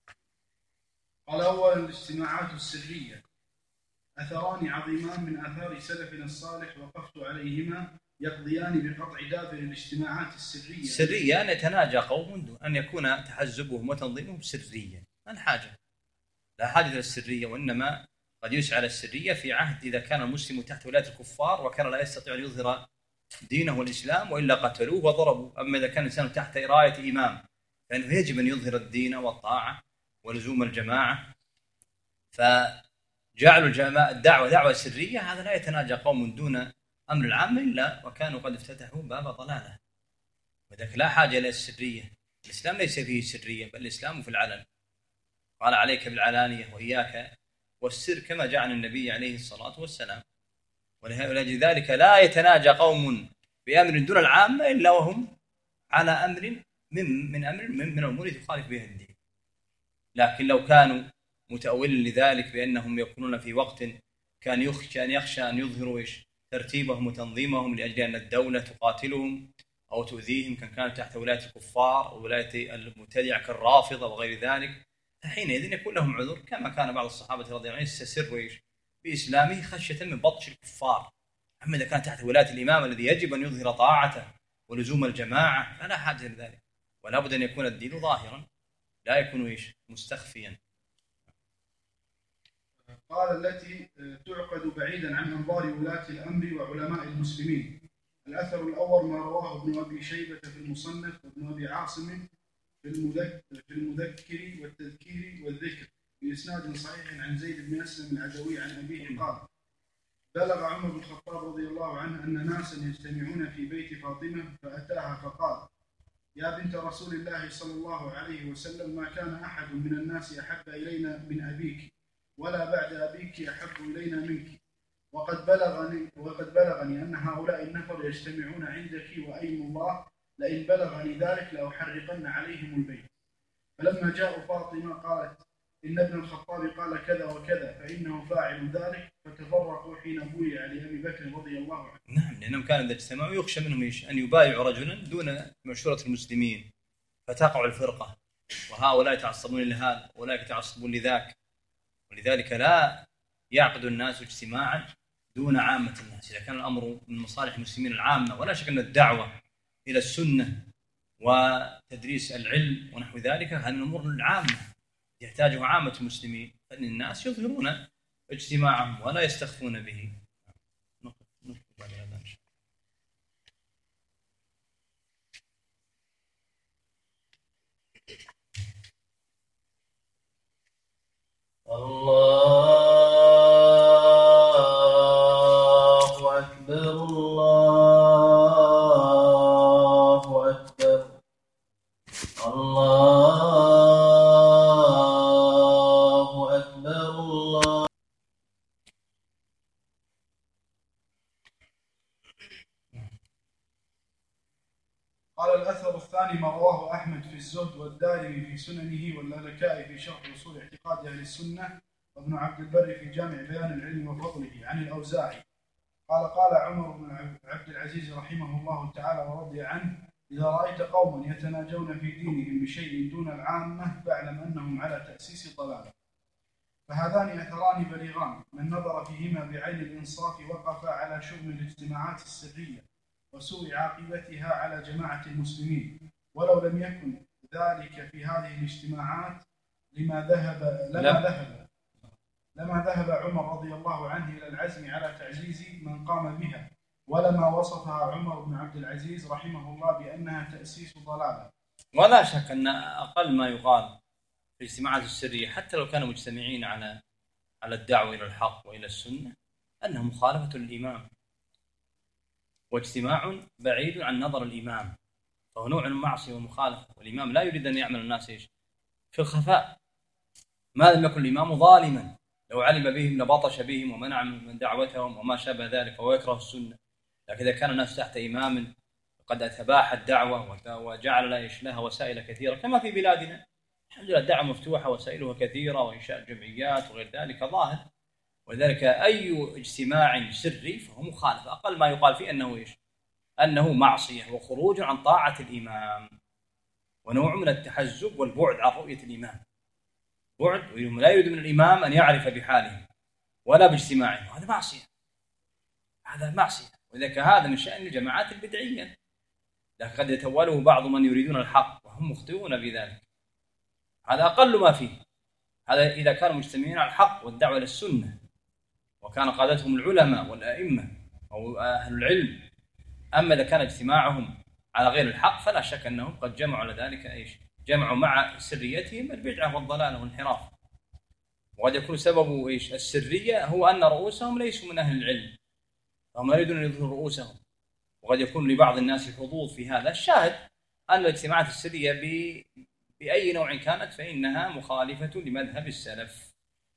قال أولا الاجتماعات السرية أثران عظيمان من آثار سلفنا الصالح وقفت عليهما يقضيان بقطع دابر الاجتماعات السرية. سرية أن يتناجى قوم دون أن يكون تحزبهم وتنظيمهم سريا، من حاجة لا حاجة للسرية، وإنما قد يسعى للسرية في عهد إذا كان المسلم تحت ولاية الكفار وكان لا يستطيع أن يظهر دينه والإسلام وإلا قتلوه وضربوا. أما إذا كان الإنسان تحت راية إمام فإنه يجب أن يظهر الدين والطاعة ولزوم الجماعة. فجعلوا الدعوة دعوة سرية، هذا لا يتناجى قوم دون أمر العام إلا وكانوا قد افتتحوا باب ضلاله، وذلك لا حاجة إلى السرية. الإسلام ليس فيه سرية، بل الإسلام في العلن. قال عليك بالعلانية وإياك والسر كما جاء عن النبي عليه الصلاة والسلام. ولذلك لا يتناجى قوم بأمر دون العامة إلا وهم على أمر من الأمور تخالف بها الدين. لكن لو كانوا متأولين لذلك بأنهم يكونون في وقت كان يخشى أن يظهروا ترتيبهم وتنظيمهم لأجل أن الدولة تقاتلهم أو تؤذيهم، كانوا تحت ولاية الكفار أو ولاية المبتدعة كالرافضة وغير ذلك، فحينئذ يكون لهم عذر، كما كان بعض الصحابة رضي الله عنهم يستسر بإسلامه خشية من بطش الكفار. أما إذا كان تحت ولاية الإمام الذي يجب أن يظهر طاعته ولزوم الجماعة فلا حاجة لذلك، ولا بد أن يكون الدين ظاهرا لا يكون مستخفيا. قال التي تعقد بعيدا عن أنظار ولاة الأمر وعلماء المسلمين. الأثر الأول ما رواه ابن أبي شيبة في المصنف وابن أبي عاصم في المذكر والتذكير والذكر بإسناد صحيح عن زيد بن أسلم العدوي عن أبيه قال: بلغ عمر بن الخطاب رضي الله عنه أن ناسا يجتمعون في بيت فاطمة فأتاها فقال: يا بنت رسول الله صلى الله عليه وسلم، ما كان أحد من الناس أحب إلينا من أبيك، ولا بعد أبيك أحب إلينا منك، وقد بلغني أن هؤلاء النفر يجتمعون عندك، وأيم الله لئن بلغني ذلك لأحرقن عليهم البيت. فلما جاءوا فاطمة قالت: إن ابن الخطاب قال كذا وكذا فإنه فاعل ذلك، فتفرقوا حين بويع لأبي بكر رضي الله عنه. نعم، لأنهم كانوا إذا اجتمعوا يخشى منهم أن يبايعوا رجلا دون مشورة المسلمين فتقع الفرقة، وهؤلاء يتعصبون لهذا وأولئك يتعصبون لذاك، ولذلك لا يعقد الناس اجتماعا دون عامة الناس. إذا كان الأمر من مصالح المسلمين العامة، ولا شك أن الدعوة إلى السنة وتدريس العلم ونحو ذلك هذه الأمور العامة يحتاجها عامة المسلمين، فإن الناس يظهرون اجتماعهم ولا يستخفون به. الله أكبر الله أكبر الله أكبر الله. قال الأثر الثاني ما رواه أحمد في الزهد والدارمي في سننه واللالكائي في شرح أصول اعتقاد أهل السنة وابن عبد البر في جامع بيان العلم وفضله عن الأوزاعي قال عمر بن عبد العزيز رحمه الله تعالى ورضي عنه: إذا رأيت قوما يتناجون في دينهم بشيء دون العامة فاعلم أنهم على تأسيس ضلالة. فهذان أثران بليغان، من نظر فيهما بعين الإنصاف وقف على شؤم الاجتماعات السرية وسوء عاقبتها على جماعة المسلمين، ولو لم يكن ذلك في هذه الاجتماعات لما ذهب عمر رضي الله عنه إلى العزم على تعزيز من قام بها، ولما وصفها عمر بن عبد العزيز رحمه الله بأنها تأسيس ضلالة. ولا شك أن أقل ما يقال في الاجتماعات السرية حتى لو كانوا مجتمعين على الدعوة إلى الحق وإلى السنة أنها مخالفة للإمام، واجتماع بعيد عن نظر الإمام، فهو نوع من المعصية والمخالفة، والإمام لا يريد أن يعمل الناس في الخفاء. ما لم يكن الإمام ظالما، لو علم بهم لبطش بهم ومنع من دعوتهم وما شابه ذلك، وهو يكره السنة. لكن إذا كان الناس تحت إمام قد أتباح الدعوة وجعل لها وسائل كثيرة كما في بلادنا، الحمد لله الدعوة مفتوحة وسائلها كثيرة وإنشاء جمعيات وغير ذلك ظاهر، ولذلك أي اجتماع سري فهو مخالف. أقل ما يقال فيه أنه معصية وخروج عن طاعة الإمام ونوع من التحزب والبعد عن رؤية الإمام، بعد لا يريد من الإمام أن يعرف بحاله ولا باجتماعه، هذا معصية. ولذلك هذا من شأن الجماعات البدعية، لكن قد يتوله بعض من يريدون الحق وهم مخطئون بذلك، هذا أقل ما فيه. هذا إذا كانوا مجتمعين على الحق والدعوة إلى السنة وكان قادتهم العلماء والأئمة أو أهل العلم. أما إذا كان اجتماعهم على غير الحق فلا شك أنهم قد جمعوا على ذلك جمعوا مع سريتهم البدعة والضلال والانحراف. وقد يكون سبب السرية هو أن رؤوسهم ليسوا من أهل العلم، فهم يريدون أن يظهروا رؤوسهم. وقد يكون لبعض الناس حظوظ في هذا. الشاهد أن الاجتماعات السرية بأي نوع كانت فإنها مخالفة لمذهب السلف.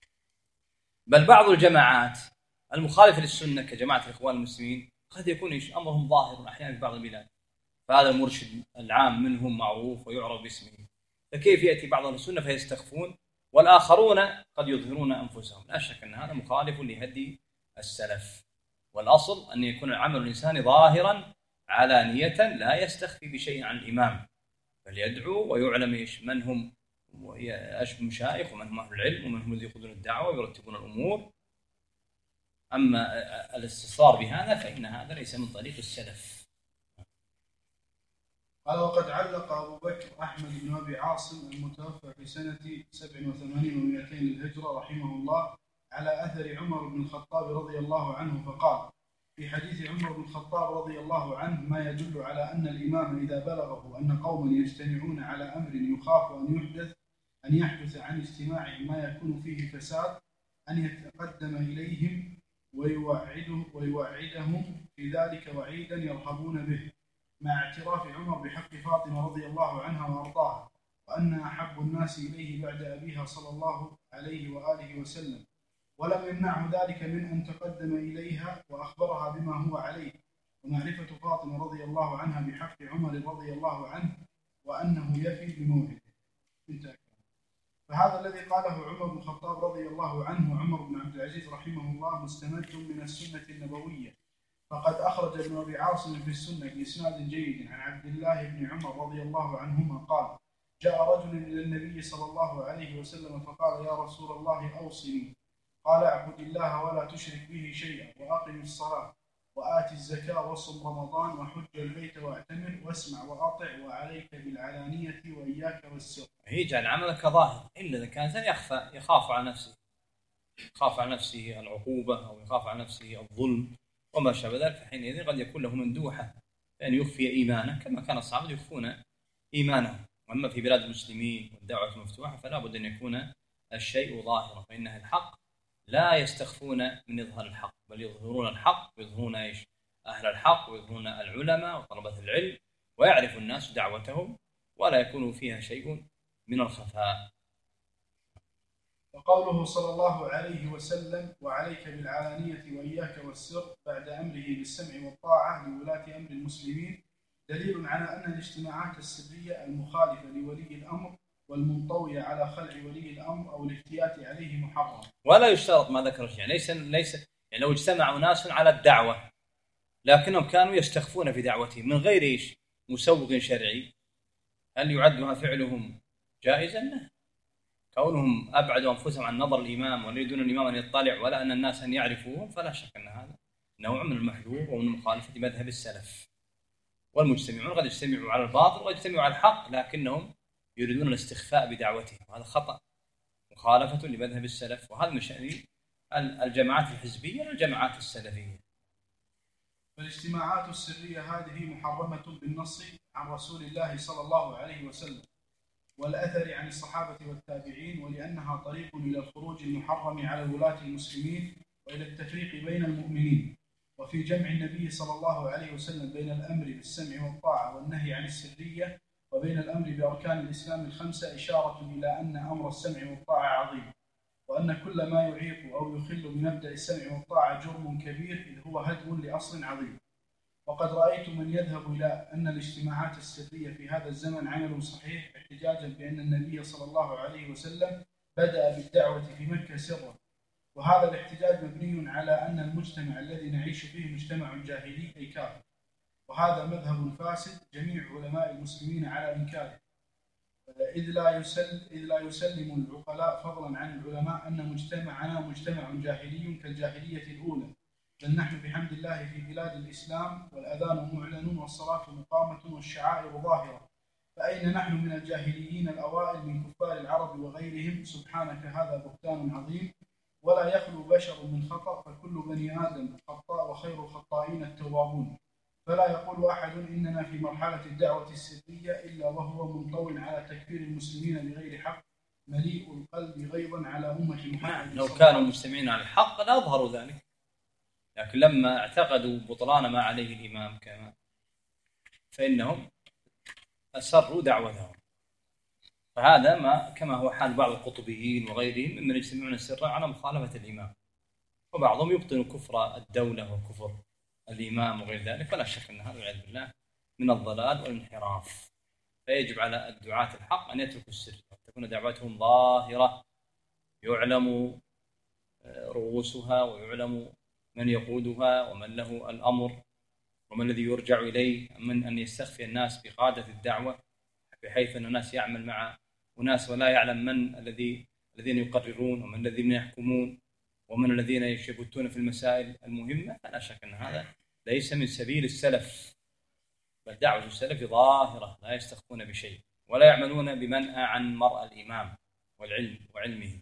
بل بعض الجماعات المخالفة للسنة كجماعة الإخوان المسلمين قد يكون أمرهم ظاهر أحيانا في بعض البلاد، فهذا المرشد العام منهم معروف ويعرف باسمه، فكيف يأتي بعض السنة فيستخفون والآخرون قد يظهرون أنفسهم؟ لا شك أن هذا مخالف لهدي السلف. والأصل أن يكون العمل الإنساني ظاهرا علانية لا يستخفي بشيء عن الإمام، بل يدعو ويعلم من هم مشايخ ومن هم أهل العلم ومن هم الذين يأخذون الدعوة ويرتبون الأمور. أما الاستصرار بهذا فإن هذا ليس من طريق السلف. قال: وقد علق أبو بكر أحمد بن أبي عاصم المتوفى في سنة 87 و200 للهجرة رحمه الله على أثر عمر بن الخطاب رضي الله عنه فقال: في حديث عمر بن الخطاب رضي الله عنه ما يدل على أن الإمام إذا بلغه أن قوما يجتمعون على أمر يخاف أن يحدث عن اجتماعهم ما يكون فيه فساد أن يتقدم إليهم ويوعدهم في ذلك وعيدا يرهبون به، مع اعتراف عمر بحق فاطمة رضي الله عنها وأرضاها، وأنها أحب الناس إليه بعد أبيها صلى الله عليه وآله وسلم، ولم يمنعه ذلك من أن تقدم إليها وأخبرها بما هو عليه، ومعرفة فاطمة رضي الله عنها بحق عمر رضي الله عنه وأنه يفي بموعده. فهذا الذي قاله عمر بن الخطاب رضي الله عنه وعمر بن عبد العزيز رحمه الله مستمد من السنة النبوية، فقد أخرج ابن أبي عاصم في السنة بإسناد جيد عن عبد الله بن عمر رضي الله عنهما قال: جاء رجل إلى النبي صلى الله عليه وسلم فقال: يا رسول الله أوصني. قال: اعبد الله ولا تشرك به شيئا، وأقم الصلاة، وآت الزكاة، وصم رمضان، وحج البيت، واعتمر، واسمع وأطع، وعليك بالعلانية وإياك والسر. يجعل عملك ظاهر إلا إذا كان يخاف على نفسه العقوبة أو يخاف على نفسه الظلم وما شابه ذلك، فحينئذ قد يكون له مندوحة بأن يخفي إيمانه كما كان الصحابة يخفون إيمانهم. وأما في بلاد المسلمين والدعوة المفتوحة فلا بد أن يكون الشيء ظاهرا، فإن أهل الحق لا يستخفون من إظهار الحق، بل يظهرون الحق ويظهرون أهل الحق ويظهرون العلماء وطلبة العلم، ويعرف الناس دعوتهم ولا يكون فيها شيء من الخفاء. وقوله صلى الله عليه وسلم: وعليك بالعلانية وإياك والسر، بعد أمره بالسمع والطاعة لولاة أمر المسلمين، دليل على أن الاجتماعات السرية المخالفة لولي الأمر والمنطوية على خلع ولي الأمر أو الافتيات عليه محرم. ولا يشترط ما ذكر الشيء، ليس يعني لو اجتمعوا ناس على الدعوة لكنهم كانوا يستخفون في دعوتهم من غير مسوغ شرعي، هل يعد فعلهم جائزا؟ لا. كونهم أبعدوا أنفسهم عن نظر الإمام ولا يريدون الإمام أن يطلع ولا أن الناس أن يعرفوهم، فلا شك أن هذا نوع من المحذور ومن مخالفة مذهب السلف. والمجتمعون قد يجتمعوا على الباطل ويجتمعوا على الحق لكنهم يريدون الاستخفاء بدعوتهم، هذا خطأ مخالفة لمذهب السلف. وهذا من شأن الجماعات الحزبية والجماعات السلفية. فالاجتماعات السرية هذه محرمة بالنص عن رسول الله صلى الله عليه وسلم والأثر عن الصحابة والتابعين، ولأنها طريق إلى الخروج المحرم على ولاة المسلمين وإلى التفريق بين المؤمنين. وفي جمع النبي صلى الله عليه وسلم بين الأمر بالسمع والطاعة والنهي عن السرية وبين الأمر بأركان الإسلام الخمسة إشارة إلى أن أمر السمع والطاعة عظيم، وأن كل ما يعيق أو يخل بمبدأ السمع والطاعة جرم كبير، إذ هو هدم لأصل عظيم. وقد رأيت من يذهب إلى أن الاجتماعات السرية في هذا الزمن عمل صحيح، احتجاجا بأن النبي صلى الله عليه وسلم بدأ بالدعوة في مكة سرا، وهذا الاحتجاج مبني على أن المجتمع الذي نعيش فيه مجتمع جاهلي أي كافر، وهذا مذهب فاسد جميع علماء المسلمين على إنكاره، إذ لا يسلم العقلاء فضلا عن العلماء أن مجتمعنا مجتمع جاهلي كالجاهلية الأولى، بل نحن بحمد الله في بلاد الإسلام، والأذان معلن والصلاة مقامة والشعائر ظاهرة، فأين نحن من الجاهليين الأوائل من كفار العرب وغيرهم؟ سبحانك هذا بهتان عظيم، ولا يخلو بشر من خطأ، فكل بني آدم خطاء وخير الخطائين التوابون. فلا يقول أحد إننا في مرحلة الدعوة السرية إلا وهو منطوي على تكفير المسلمين بغير حق، مليء القلب غيظا على أمة محمد. لو كانوا مجتمعين على الحق لأظهروا ذلك، لكن لما اعتقدوا بطلان ما عليه الإمام كما فإنهم أسروا دعوتهم. فهذا ما كما هو حال بعض القطبيين وغيرهم ممن يجتمعون سرا على مخالفة الإمام، وبعضهم يبطن كفر الدولة وكفر الإمام وغير ذلك، فلا شك أن هذا والعياذ بالله من الضلال والانحراف. فيجب على الدعاة الحق أن يتركوا السر، تكون دعوتهم ظاهرة يعلم رؤوسها ويعلم من يقودها ومن له الأمر ومن الذي يرجع إليه، من أن يستخفي الناس بقادة الدعوة بحيث أن الناس يعمل مع أناس ولا يعلم من الذين يقررون ومن الذين يحكمون ومن الذين يشبتون في المسائل المهمة. فلا شك أن هذا ليس من سبيل السلف، بل دعوة السلف ظاهرة لا يستخفون بشيء ولا يعملون بمنأى عن مرء الإمام وعلمه.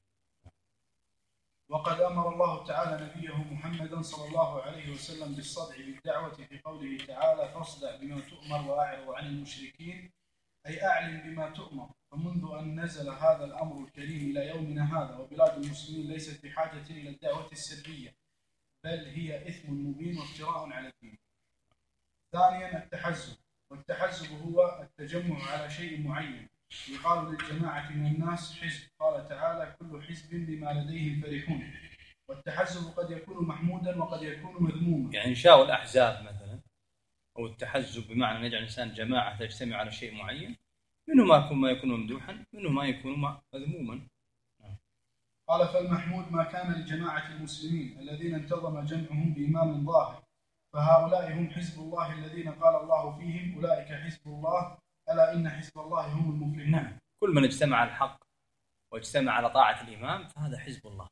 وقد أمر الله تعالى نبيه محمدا صلى الله عليه وسلم بالصدع بالدعوة في قوله تعالى: فاصدع بما تؤمر وأعرض عن المشركين، أي أعلم بما تؤمر. فمنذ أن نزل هذا الأمر الكريم إلى يومنا هذا وبلاد المسلمين ليست بحاجة إلى الدعوة السرية، بل هي إثم مبين وافتراء على الدين. ثانيا التحزب، والتحزب هو التجمع على شيء معين. يقال للجماعة من الناس حزب، قال تعالى: كل حزب بما لديهم فرحون. والتحزب قد يكون محمودا وقد يكون مذموما، يعني إنشاء الأحزاب مثلا، أو التحزب بمعنى أن يجعل الإنسان جماعة تجتمع على شيء معين، منه ما يكون ممدوحا، منه ما يكون مذموما. قال: فالمحمود ما كان لجماعة المسلمين الذين انتظم جمعهم بإمام ظاهر، فهؤلاء هم حزب الله الذين قال الله فيهم: أولئك حزب الله، ألا إن حزب الله هم المفلحون. نعم، كل من اجتمع على الحق واجتمع على طاعة الإمام فهذا حزب الله،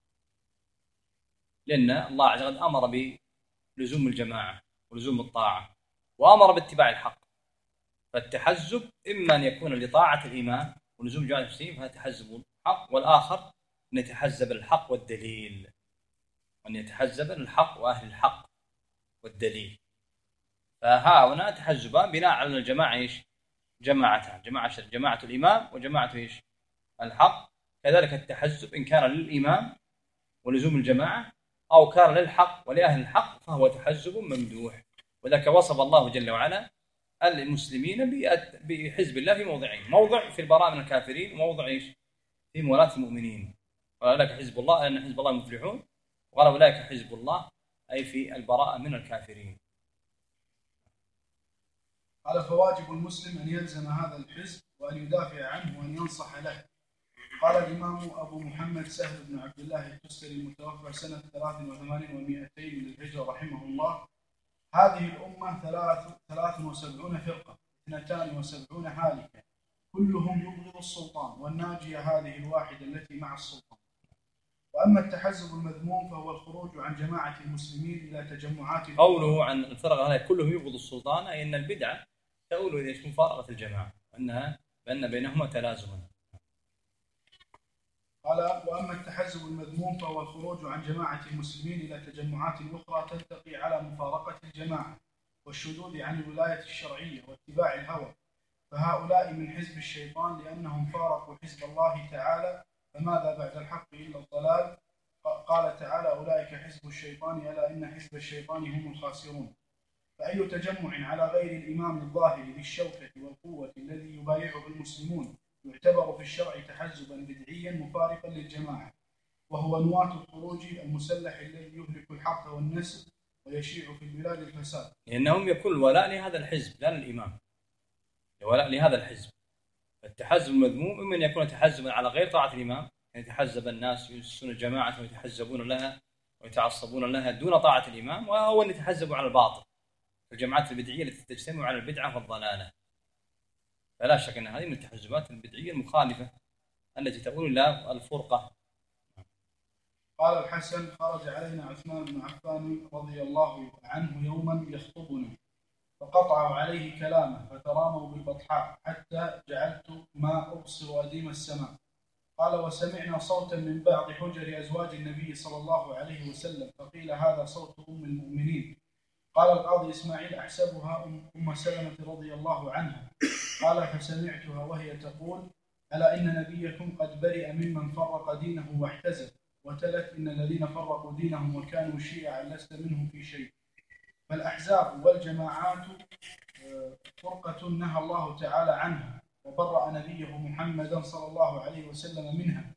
لأن الله عز وجل أمر بلزوم الجماعة ولزوم الطاعة وأمر باتباع الحق. فالتحزب إما أن يكون لطاعة الإمام ولزوم جماعة المسلمين فهذا تحزب الحق، والآخر أن يتحزب الحق والدليل، أن يتحزب الحق وأهل الحق والدليل. فهنا تحزبان بناء على الجماعة إيش؟ جماعتان، جماعة الإمام وجماعة إيش؟ الحق. كذلك التحزب إن كان للإمام ولزوم الجماعة أو كان للحق ولأهل الحق فهو تحزب ممدوح. وذلك وصف الله جل وعلا المسلمين بحزب الله في موضعين: موضع في البراءة من الكافرين، وموضع إيش؟ في مولاة المؤمنين. قال لك حزب الله أن حزب الله المفلحون، وقال أولئك حزب الله أي في البراءة من الكافرين. قال: فواجب المسلم أن يلزم هذا الحزب وأن يدافع عنه وأن ينصح له. قال الإمام أبو محمد سهل بن عبد الله التستري المتوفى سنة 83 و200 للهجرة رحمه الله: هذه الأمة 73 فرقة، 72 هالكة، كلهم يبغض السلطان، والناجية هذه الواحدة التي مع السلطان. وأما التحزب المذموم فهو الخروج عن جماعة المسلمين إلى تجمعات. قوله عن الفرقة هذه كلهم يبغض السلطان أي أن البدعة تؤول إلى مفارقة الجماعة، بأن بينهما تلازما. قال: وأما التحزب المذموم فهو الخروج عن جماعة المسلمين إلى تجمعات أخرى تلتقي على مفارقة الجماعة والشذوذ عن الولاية الشرعية واتباع الهوى، فهؤلاء من حزب الشيطان لأنهم فارقوا حزب الله تعالى، فماذا بعد الحق إلا الضلال. قال تعالى: أولئك حزب الشيطان، ألا إن حزب الشيطان هم الخاسرون. فأي تجمع على غير الإمام الظاهر ذي الشوكة والقوة الذي يبايعه المسلمون يعتبر في الشرع تحزبا بدعيا مفارقا للجماعة، وهو نواة الخروج المسلح الذي يهلك الحرث والنسل ويشيع في البلاد الفساد. لأنهم يكون ولاء لهذا الحزب لا للإمام، ولاء لهذا الحزب. التحزب المذموم إما أن يكون تحزبا على غير طاعة الإمام، يعني يتحزب الناس يسون الجماعة ويتحزبون لها ويتعصبون لها دون طاعة الإمام، وهو أن يتحزبوا على الباطل، الجماعات البدعية التي تجتمع على البدعة والضلالة. فلا شك أن هذه من التحزبات البدعية المخالفة التي تؤول إلى الفرقة. قال الحسن: خرج علينا عثمان بن عفان رضي الله عنه يوما يخطبنا، فقطعوا عليه كلامه فتراموا بالبطحاء حتى جعلت ما أبصر أديم السماء. قال: وسمعنا صوتا من بعض حجر أزواج النبي صلى الله عليه وسلم، فقيل: هذا صوت أم المؤمنين. قال القاضي إسماعيل: أحسبها أم سلمة رضي الله عنها. قال: فسمعتها وهي تقول: ألا إن نبيكم قد برئ ممن فرق دينه واحتزب، وتلت: إن الذين فرقوا دينهم وكانوا شيعا لست منهم في شيء. فالأحزاب والجماعات فرقة نهى الله تعالى عنها وبرأ نبيه محمدا صلى الله عليه وسلم منها،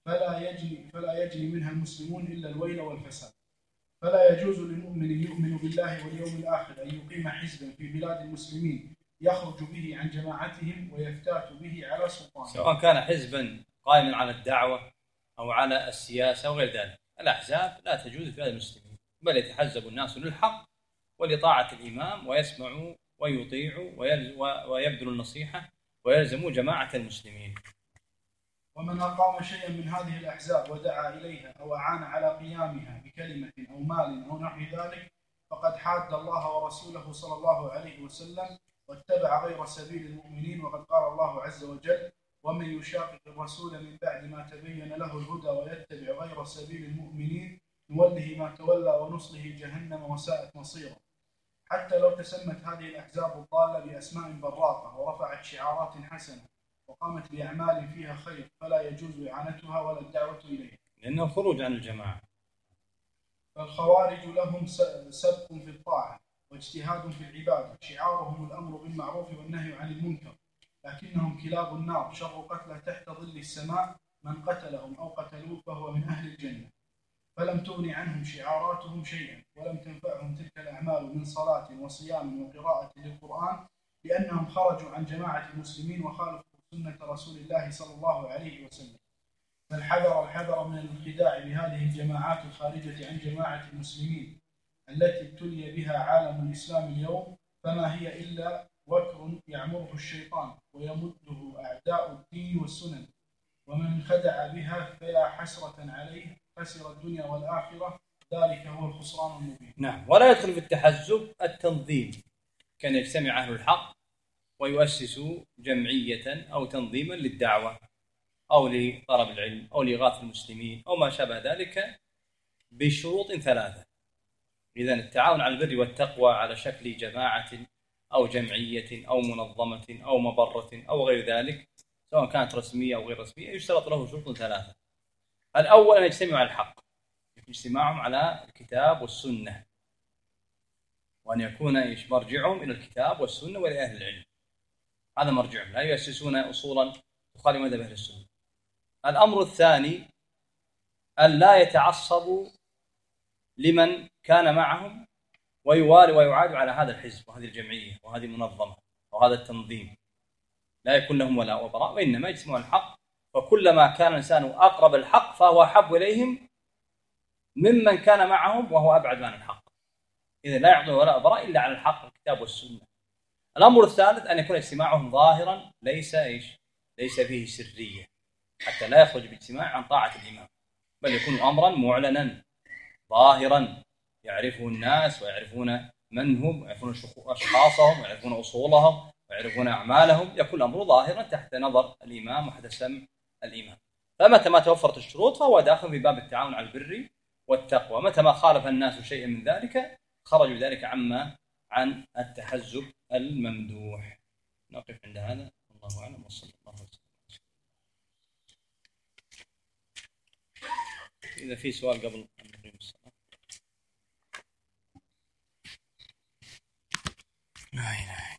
فلا يجري منها المسلمون إلا الويل والفساد. فلا يجوز للمؤمن يؤمن بالله واليوم الآخر أن يقيم حزبا في بلاد المسلمين يخرج به عن جماعتهم ويفتات به على سلطانه، سواء كان حزبا قائما على الدعوة أو على السياسة وغير ذلك. الأحزاب لا تجوز في بلاد المسلمين، بل يتحزب الناس للحق ولطاعة الإمام ويسمعوا ويطيعوا ويبذلوا النصيحة ويلزموا جماعة المسلمين. ومن أقام شيئا من هذه الأحزاب ودعا إليها أو أعان على قيامها بكلمة أو مال أو نحو ذلك فقد حاد الله ورسوله صلى الله عليه وسلم واتبع غير سبيل المؤمنين، وقد قال الله عز وجل: ومن يشاقق الرسول من بعد ما تبين له الهدى ويتبع غير سبيل المؤمنين نوله ما تولى ونصله جهنم وساءت مصيرا. حتى لو تسمت هذه الأحزاب الضالة بأسماء براقة ورفعت شعارات حسنة وقامت بأعمال فيها خير فلا يجوز إعانتها ولا الدعوة إليها، لأنه خروج عن الجماعة. فالخوارج لهم سبق في الطاعة واجتهاد في العبادة، شعارهم الأمر بالمعروف والنهي عن المنكر، لكنهم كلاب النار، شر قتلى تحت ظل السماء، من قتلهم أو قتلوه فهو من أهل الجنة. فلم تغن عنهم شعاراتهم شيئا ولم تنفعهم تلك الأعمال من صلاة وصيام وقراءة للقرآن، لأنهم خرجوا عن جماعة المسلمين وخالفوا سنة رسول الله صلى الله عليه وسلم. فالحذر من الخداع بهذه الجماعات الخارجة عن جماعة المسلمين التي ابتلي بها عالم الإسلام اليوم، فما هي إلا وكر يعمره الشيطان ويمده أعداء الدين والسنن، ومن خدع بها فيا حسرة عليه، خسر الدنيا والآخرة، ذلك هو الخسران المبين. نعم. ولا يدخل في التحزب التنظيم، كان يجتمع أهل الحق ويؤسسوا جمعية أو تنظيما للدعوة أو لطلب العلم أو لإغاثة المسلمين أو ما شابه ذلك بشروط 3. إذن التعاون على البر والتقوى على شكل جماعة أو جمعية أو منظمة أو مبرة أو غير ذلك، سواء كانت رسمية أو غير رسمية، يشترط له شروط 3. الأول أن يجتمعوا على الحق، اجتماعهم على الكتاب والسنة، وأن يكون مرجعهم إلى الكتاب والسنة وإلى أهل العلم، هذا مرجعهم، لا يؤسسون أصولا تخالف مذهب أهل السنة. الأمر الثاني أن لا يتعصبوا لمن كان معهم ويوالي ويعاد على هذا الحزب وهذه الجمعية وهذه المنظمة وهذا التنظيم، لا يكون لهم ولاء وبراء، وإنما يجتمعون الحق، وكلما كان الإنسان أقرب الحق فهو أحب إليهم ممن كان معهم وهو أبعد عن الحق. إذا لا يعطون ولاء وبراء إلا على الحق الكتاب والسنة. الأمر الثالث أن يكون اجتماعهم ظاهرا ليس فيه سرية، حتى لا يخرج باجتماع عن طاعة الإمام، بل يكون أمرا معلنا ظاهرا يعرفه الناس ويعرفون من هم ويعرفون أشخاصهم ويعرفون أصولهم ويعرفون أعمالهم، يكون الأمر ظاهرا تحت نظر الإمام وحد سمع الإمام. فمتى ما توفرت الشروط فهو داخل في باب التعاون على البر والتقوى. متى ما خالف الناس شيئا من ذلك خرجوا ذلك عن التحزب الممدوح. نقف عند هذا، الله أعلم، وصلى الله عليه وسلم. إذا في سؤال قبل أن نقيم الصلاة. لا إله